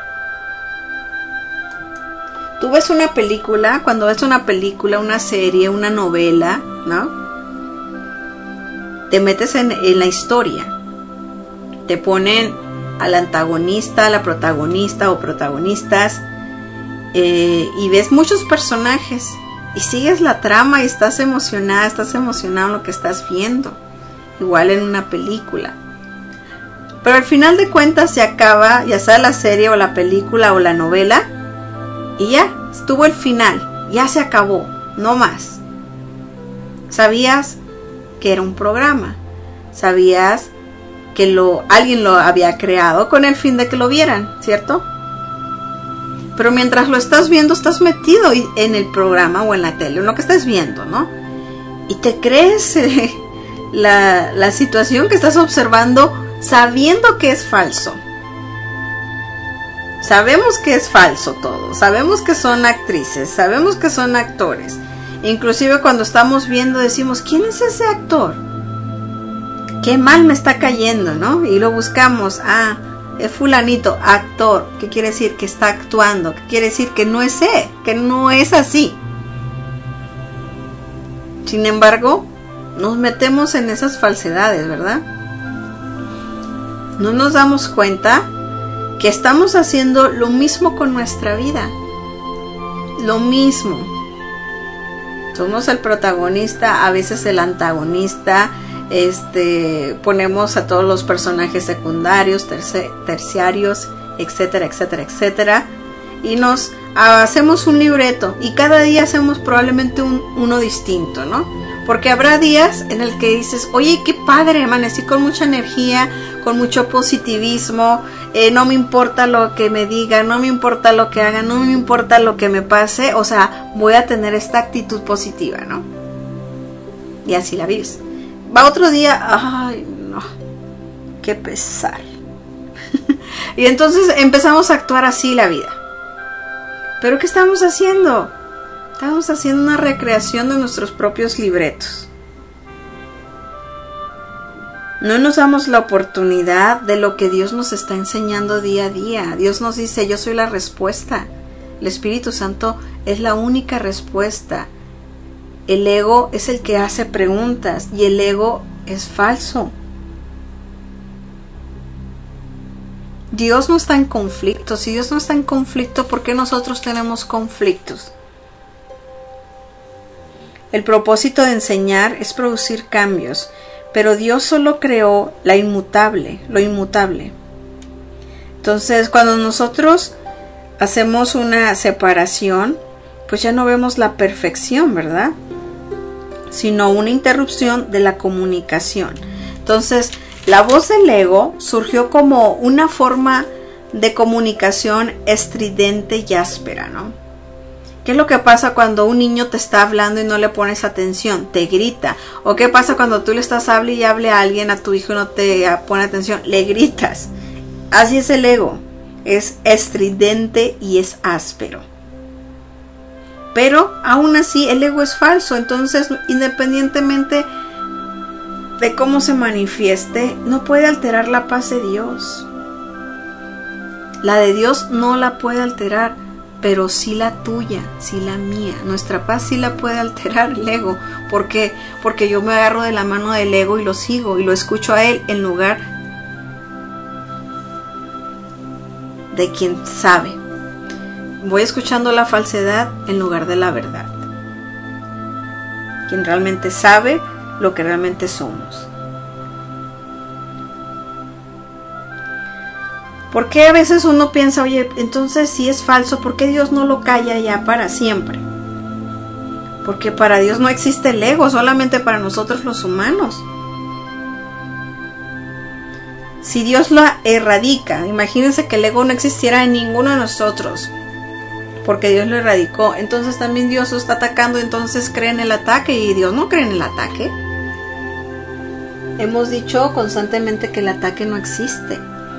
Tú ves una película, cuando ves una película, una serie, una novela, ¿no? Te metes en, en la historia. Te ponen al antagonista, a la protagonista o protagonistas, eh, y ves muchos personajes y sigues la trama y estás emocionada, estás emocionado en lo que estás viendo. Igual en una película. Pero al final de cuentas se acaba, ya sea la serie o la película o la novela, y ya, estuvo el final, ya se acabó, no más. Sabías que era un programa, sabías que lo, alguien lo había creado con el fin de que lo vieran, ¿cierto? Pero mientras lo estás viendo, estás metido en el programa o en la tele, en lo que estás viendo, ¿no? Y te crees eh, la, la situación que estás observando sabiendo que es falso. Sabemos que es falso todo, sabemos que son actrices, sabemos que son actores. Inclusive cuando estamos viendo decimos, ¿quién es ese actor? Qué mal me está cayendo, ¿no? Y lo buscamos, ah, es fulanito, actor. ¿Qué quiere decir? Que está actuando. ¿Qué quiere decir? Que no es él, que no es así. Sin embargo, nos metemos en esas falsedades, ¿verdad? No nos damos cuenta que estamos haciendo lo mismo con nuestra vida. Lo mismo. Somos el protagonista, a veces el antagonista. Este, ponemos a todos los personajes secundarios, terci- terciarios, etcétera, etcétera, etcétera, y nos hacemos un libreto y cada día hacemos probablemente un, uno distinto, ¿no? Porque habrá días en el que dices, oye, qué padre, amanecí con mucha energía, con mucho positivismo, eh, no me importa lo que me digan, no me importa lo que hagan, no me importa lo que me pase, o sea, voy a tener esta actitud positiva, ¿no? Y así la vives. Va otro día, ay no, qué pesar. Y entonces empezamos a actuar así la vida. ¿Pero qué estamos haciendo? Estamos haciendo una recreación de nuestros propios libretos. No nos damos la oportunidad de lo que Dios nos está enseñando día a día. Dios nos dice, yo soy la respuesta. El Espíritu Santo es la única respuesta. El ego es el que hace preguntas y el ego es falso. Dios no está en conflicto. Si Dios no está en conflicto, ¿por qué nosotros tenemos conflictos? El propósito de enseñar es producir cambios, pero Dios solo creó la inmutable, lo inmutable. Entonces, cuando nosotros hacemos una separación, pues ya no vemos la perfección, ¿verdad? Sino una interrupción de la comunicación. Entonces, la voz del ego surgió como una forma de comunicación estridente y áspera, ¿no? ¿Qué es lo que pasa cuando un niño te está hablando y no le pones atención? Te grita. ¿O qué pasa cuando tú le estás hable y hable a alguien, a tu hijo, y no te pone atención? Le gritas. Así es el ego. Es estridente y es áspero. Pero aún así el ego es falso. Entonces, independientemente de cómo se manifieste, no puede alterar la paz de Dios. La de Dios no la puede alterar, pero sí la tuya, sí la mía. Nuestra paz sí la puede alterar el ego. ¿Por qué? Porque yo me agarro de la mano del ego y lo sigo y lo escucho a él en lugar de quien sabe. Voy escuchando la falsedad en lugar de la verdad. Quien realmente sabe lo que realmente somos. ¿Por qué a veces uno piensa, oye, entonces si es falso, ¿por qué Dios no lo calla ya para siempre? Porque para Dios no existe el ego, solamente para nosotros los humanos. Si Dios lo erradica, imagínense que el ego no existiera en ninguno de nosotros, porque Dios lo erradicó, entonces también Dios lo está atacando, entonces cree en el ataque, y Dios no cree en el ataque. Hemos dicho constantemente que el ataque no existe.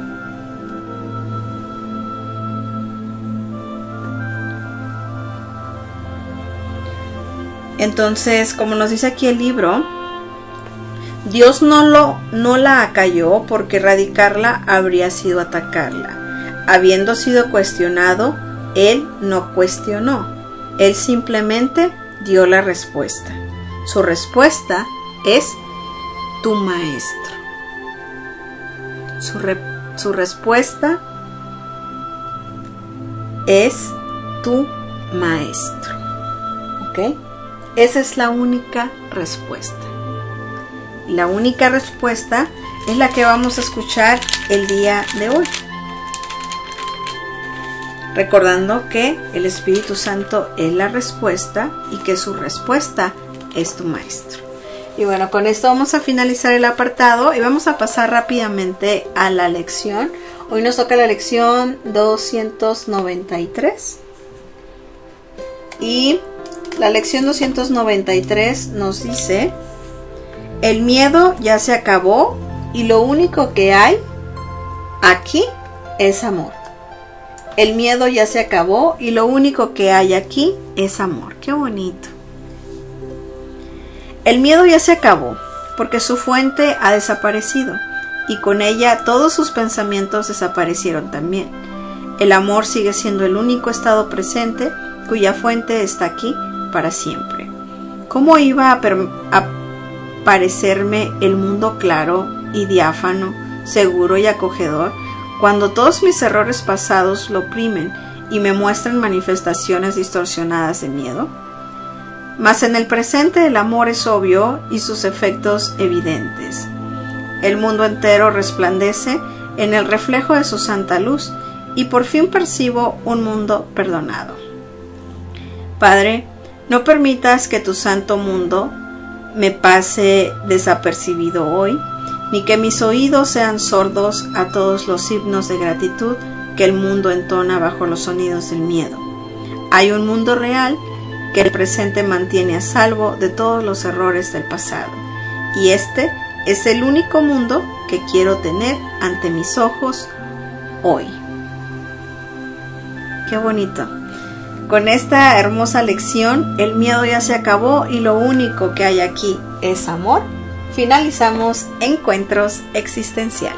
Entonces, como nos dice aquí el libro, Dios no, lo, no la acalló, porque erradicarla habría sido atacarla. Habiendo sido cuestionado, Él no cuestionó. Él simplemente dio la respuesta. Su respuesta es tu maestro. Su, re, su respuesta es tu maestro. ¿Ok? Esa es la única respuesta. La única respuesta es la que vamos a escuchar el día de hoy. recordando que el Espíritu Santo es la respuesta y que su respuesta es tu maestro. Y bueno, con esto vamos a finalizar el apartado y vamos a pasar rápidamente a la lección. Hoy nos toca la lección doscientos noventa y tres. Y la lección doscientos noventa y tres nos dice: el miedo ya se acabó y lo único que hay aquí es amor. El miedo ya se acabó y lo único que hay aquí es amor. ¡Qué bonito! El miedo ya se acabó porque su fuente ha desaparecido y con ella todos sus pensamientos desaparecieron también. El amor sigue siendo el único estado presente cuya fuente está aquí para siempre. ¿Cómo iba a, a parecerme el mundo claro y diáfano, seguro y acogedor, cuando todos mis errores pasados lo oprimen y me muestran manifestaciones distorsionadas de miedo? Mas en el presente el amor es obvio y sus efectos evidentes. El mundo entero resplandece en el reflejo de su santa luz y por fin percibo un mundo perdonado. Padre, no permitas que tu santo mundo me pase desapercibido hoy, ni que mis oídos sean sordos a todos los himnos de gratitud que el mundo entona bajo los sonidos del miedo. Hay un mundo real que el presente mantiene a salvo de todos los errores del pasado, y este es el único mundo que quiero tener ante mis ojos hoy. ¡Qué bonito! Con esta hermosa lección, el miedo ya se acabó y lo único que hay aquí es amor. Finalizamos Encuentros Existenciales.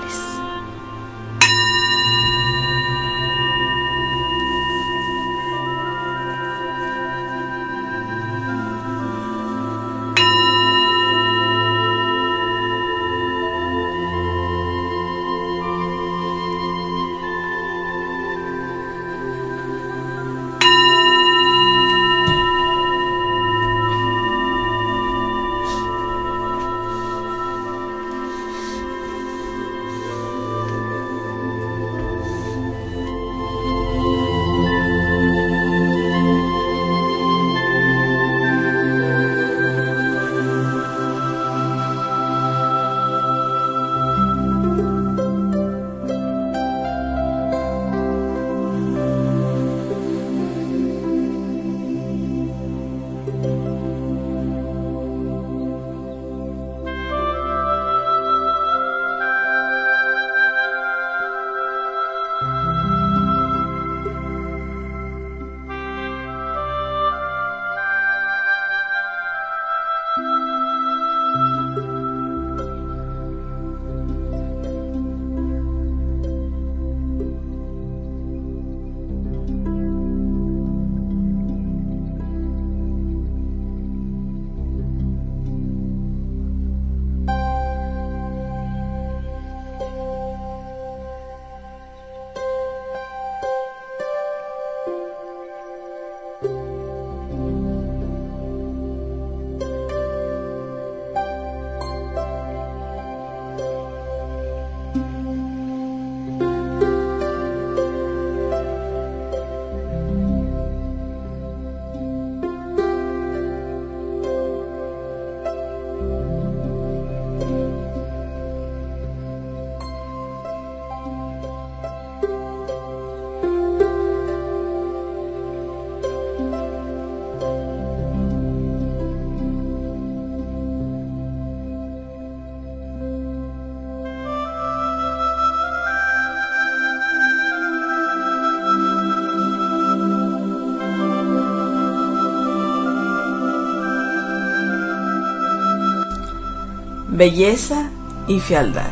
Belleza y fealdad.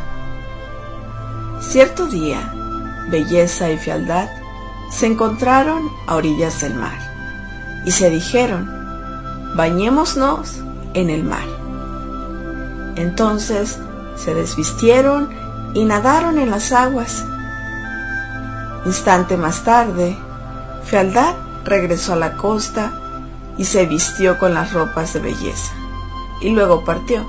Cierto día, Belleza y Fealdad se encontraron a orillas del mar y se dijeron: bañémonos en el mar. Entonces se desvistieron y nadaron en las aguas. Instante más tarde, Fealdad regresó a la costa y se vistió con las ropas de Belleza, y luego partió.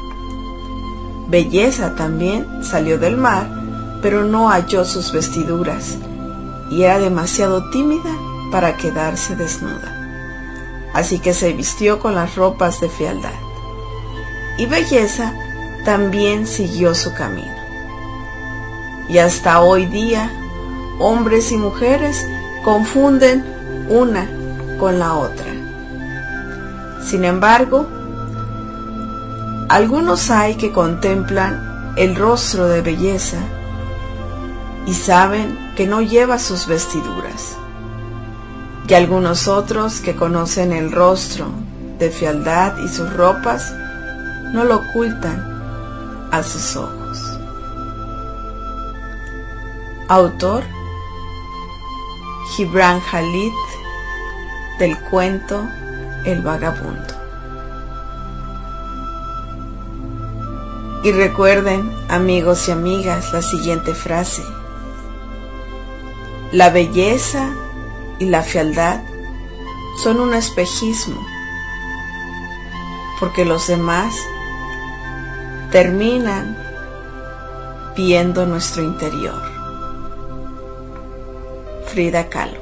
Belleza también salió del mar, pero no halló sus vestiduras, y era demasiado tímida para quedarse desnuda. Así que se vistió con las ropas de fealdad. Y Belleza también siguió su camino. Y hasta hoy día, hombres y mujeres confunden una con la otra. Sin embargo, algunos hay que contemplan el rostro de Belleza y saben que no lleva sus vestiduras, y algunos otros que conocen el rostro de fealdad y sus ropas no lo ocultan a sus ojos. Autor: Gibran Khalid, del cuento El Vagabundo. Y recuerden, amigos y amigas, la siguiente frase: la belleza y la fealdad son un espejismo, porque los demás terminan viendo nuestro interior. Frida Kahlo.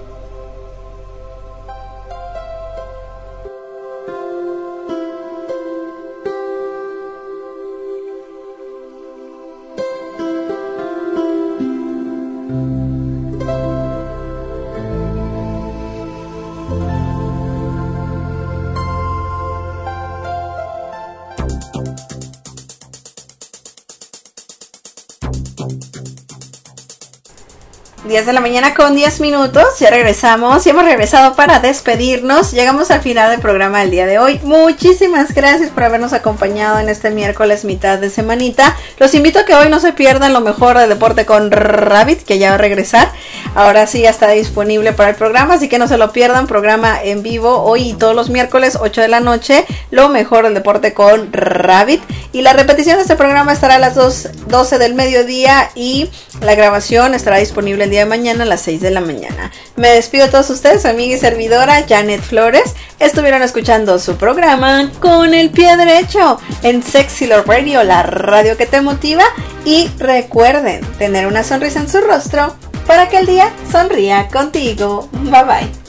diez de la mañana con diez minutos, ya regresamos y hemos regresado para despedirnos. Llegamos al final del programa del día de hoy. Muchísimas gracias por habernos acompañado en este miércoles mitad de semanita. Los invito a que hoy no se pierdan lo mejor del deporte con Rabbit, que ya va a regresar. Ahora sí ya está disponible para el programa, así que no se lo pierdan. Programa en vivo hoy y todos los miércoles, ocho de la noche, lo mejor del deporte con Rabbit. Y la repetición de este programa estará a las doce del mediodía y la grabación estará disponible el día de mañana a las seis de la mañana. Me despido de todos ustedes, amiga y servidora Janet Flores. Estuvieron escuchando su programa Con el Pie Derecho en Sexy Love Radio, la radio que te motiva. Y recuerden tener una sonrisa en su rostro para que el día sonría contigo. Bye bye.